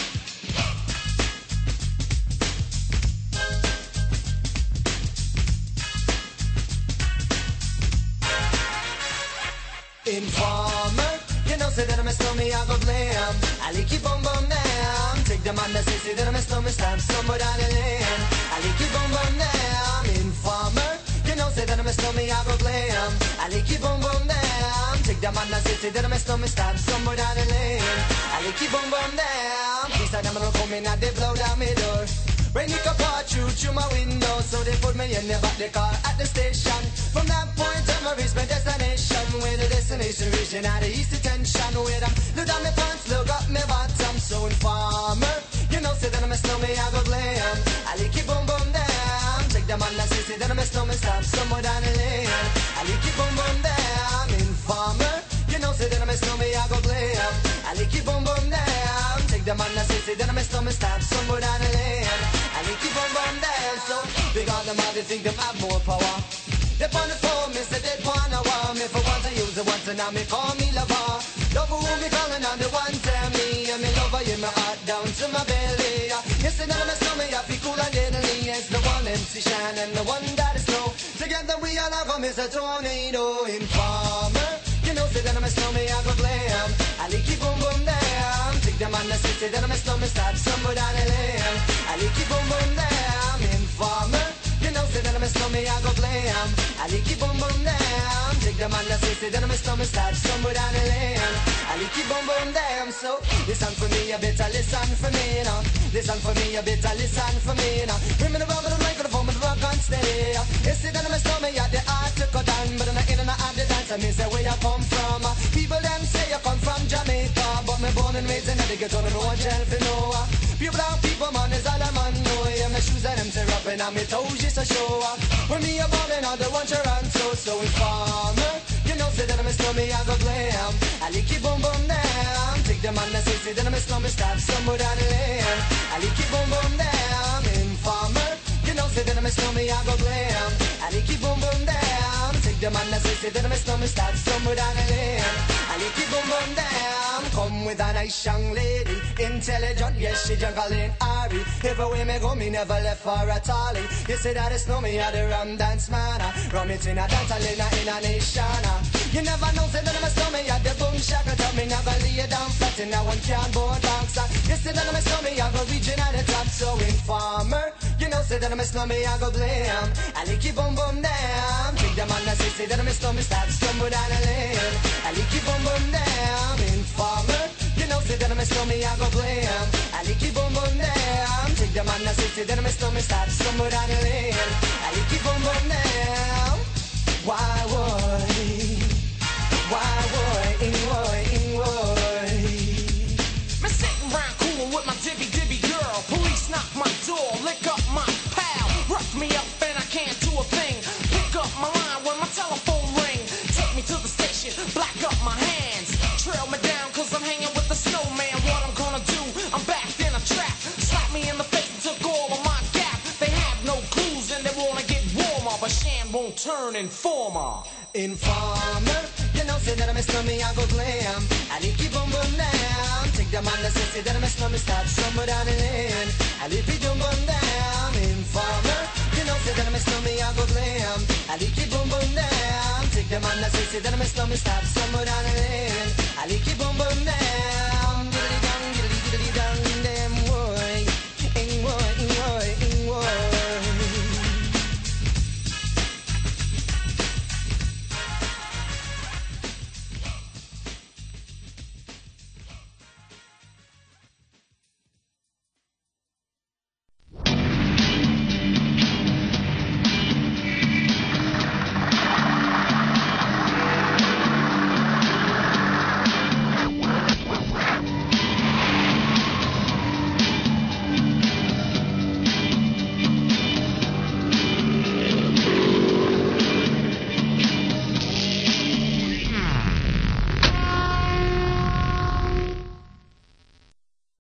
Speaker 9: Informer, you know, say that I'm a snowman, I go blam. I like you bum bum down. Take the man that say that I'm a snowman, stamp somewhere down the lane. I like you bum bum down. Informer, you know, say that I'm a snowman, I go blam. I like you bum bum down. Take the man that say that I'm a snowman, stamp somewhere down the lane. I like you bum bum down. These are them gonna come in and they blow down my door. Rain it can pour through my window, so they put me in the back the car at the station. From that point on, I reached my destination. Where the destination region out of east to 10 attention with them. Look down me pants, look up me bottom. So informer, you know, say that I'm a snowman, I go glam. I like it boom boom down. Take them on the say that I'm a snowman, stop somewhere down the lane. I like it boom boom down. Informer, you know, say that I'm a snowman, I go glam. I like it boom boom down. Take them on the say that I'm a snowman, stop somewhere down the lane. I like it boom boom down. So because them all they think them have more power. They on the phone, me say they wanna want me for once I use it once and now me call me lover. Love who me calling on the one tell me and me lover in my heart down to my belly. You say that I'm a snowman, I feel cool and deadly. It's the one MC Shine and the one that is slow. Together we all are come as a tornado. Informer, you know say that I'm a snowman, I go glam. I like it boom boom down. Take them on the say that I'm a snowman, start somewhere down the lane. I like it boom boom down. Informer, you know say that I'm a snowman, I go glam. I like it boom boom down. Take them on the say that I'm a snowman, start somewhere down the lane. I like it boom boom down. So listen for me, you better listen for me now. Listen for me, you better listen for me now. Bring me the rubber, the microphone, but the rock on steady. You see that I'm a snowman, yeah, the art to cut down, but I'm not in and out of the dance. I mean say where you come from. People them say you come from Jamaica, but me born and raised in the ghetto, no one tell for no. Pure brown people, man, is all I'm on. No, yeah, my shoes and them tear up and on me toes just a show. When me a ballin' on the one Toronto, so informer, you know say that I'm a snowman, I go glam. I like it boom boom down. Take them on the say that I'm a snowman, stop somewhere down the lane. I like it boom boom down. Informer, you know say that I'm a snowman, I go glam. I like it boom boom down. Take them on the say that I'm a snowman, stop somewhere down the lane. I like it boom boom down. Come with a nice young lady, intelligent, yes she juggling Ari. Everywhere me go, me never left for a tally. You say that it's no me at the rum dance man. Rum it in a dance, in a nation. You never know, say that I'm a snowman, at the boom shaka. Tell me never lay you down flat in that one cardboard box. You say that I'm a snowman, I go region at the top. So informer, you know, say that I'm a snowman, I go blam. I like it boom boom down. Take them on the say that I'm a snowman, start stumble down the lane. I like it boom boom down. Informer, you know, say that I'm a snowman, I go blam. I like it boom boom down. Take them on the say that I'm a snowman, start stumble down the lane. I like it boom boom down. Why would
Speaker 5: Me sitting round coolin' with my dibby girl. Police knock my door, lick up my pal. Rough me up and I can't do a thing. Pick up my line when my telephone ring. Take me to the station, black up my hands. Trail me down cause I'm hanging with the snowman. What I'm gonna do, I'm backed in a trap. Slap me in the face and took all of my gap. They have no clues and they wanna get warmer, but Shan won't turn informer.
Speaker 9: Informer, you know, say that I'm a snowman, I go glam. I like it boom boom down. Take them on the say that I'm a snowman, start somewhere down the lane. I like it boom boom down. Informer, you know, say that I'm a snowman, I go glam. I like it boom boom down. Take them on the say that I'm a snowman, start somewhere down the lane. I like it boom boom down. Diddly dong, diddly diddly dong,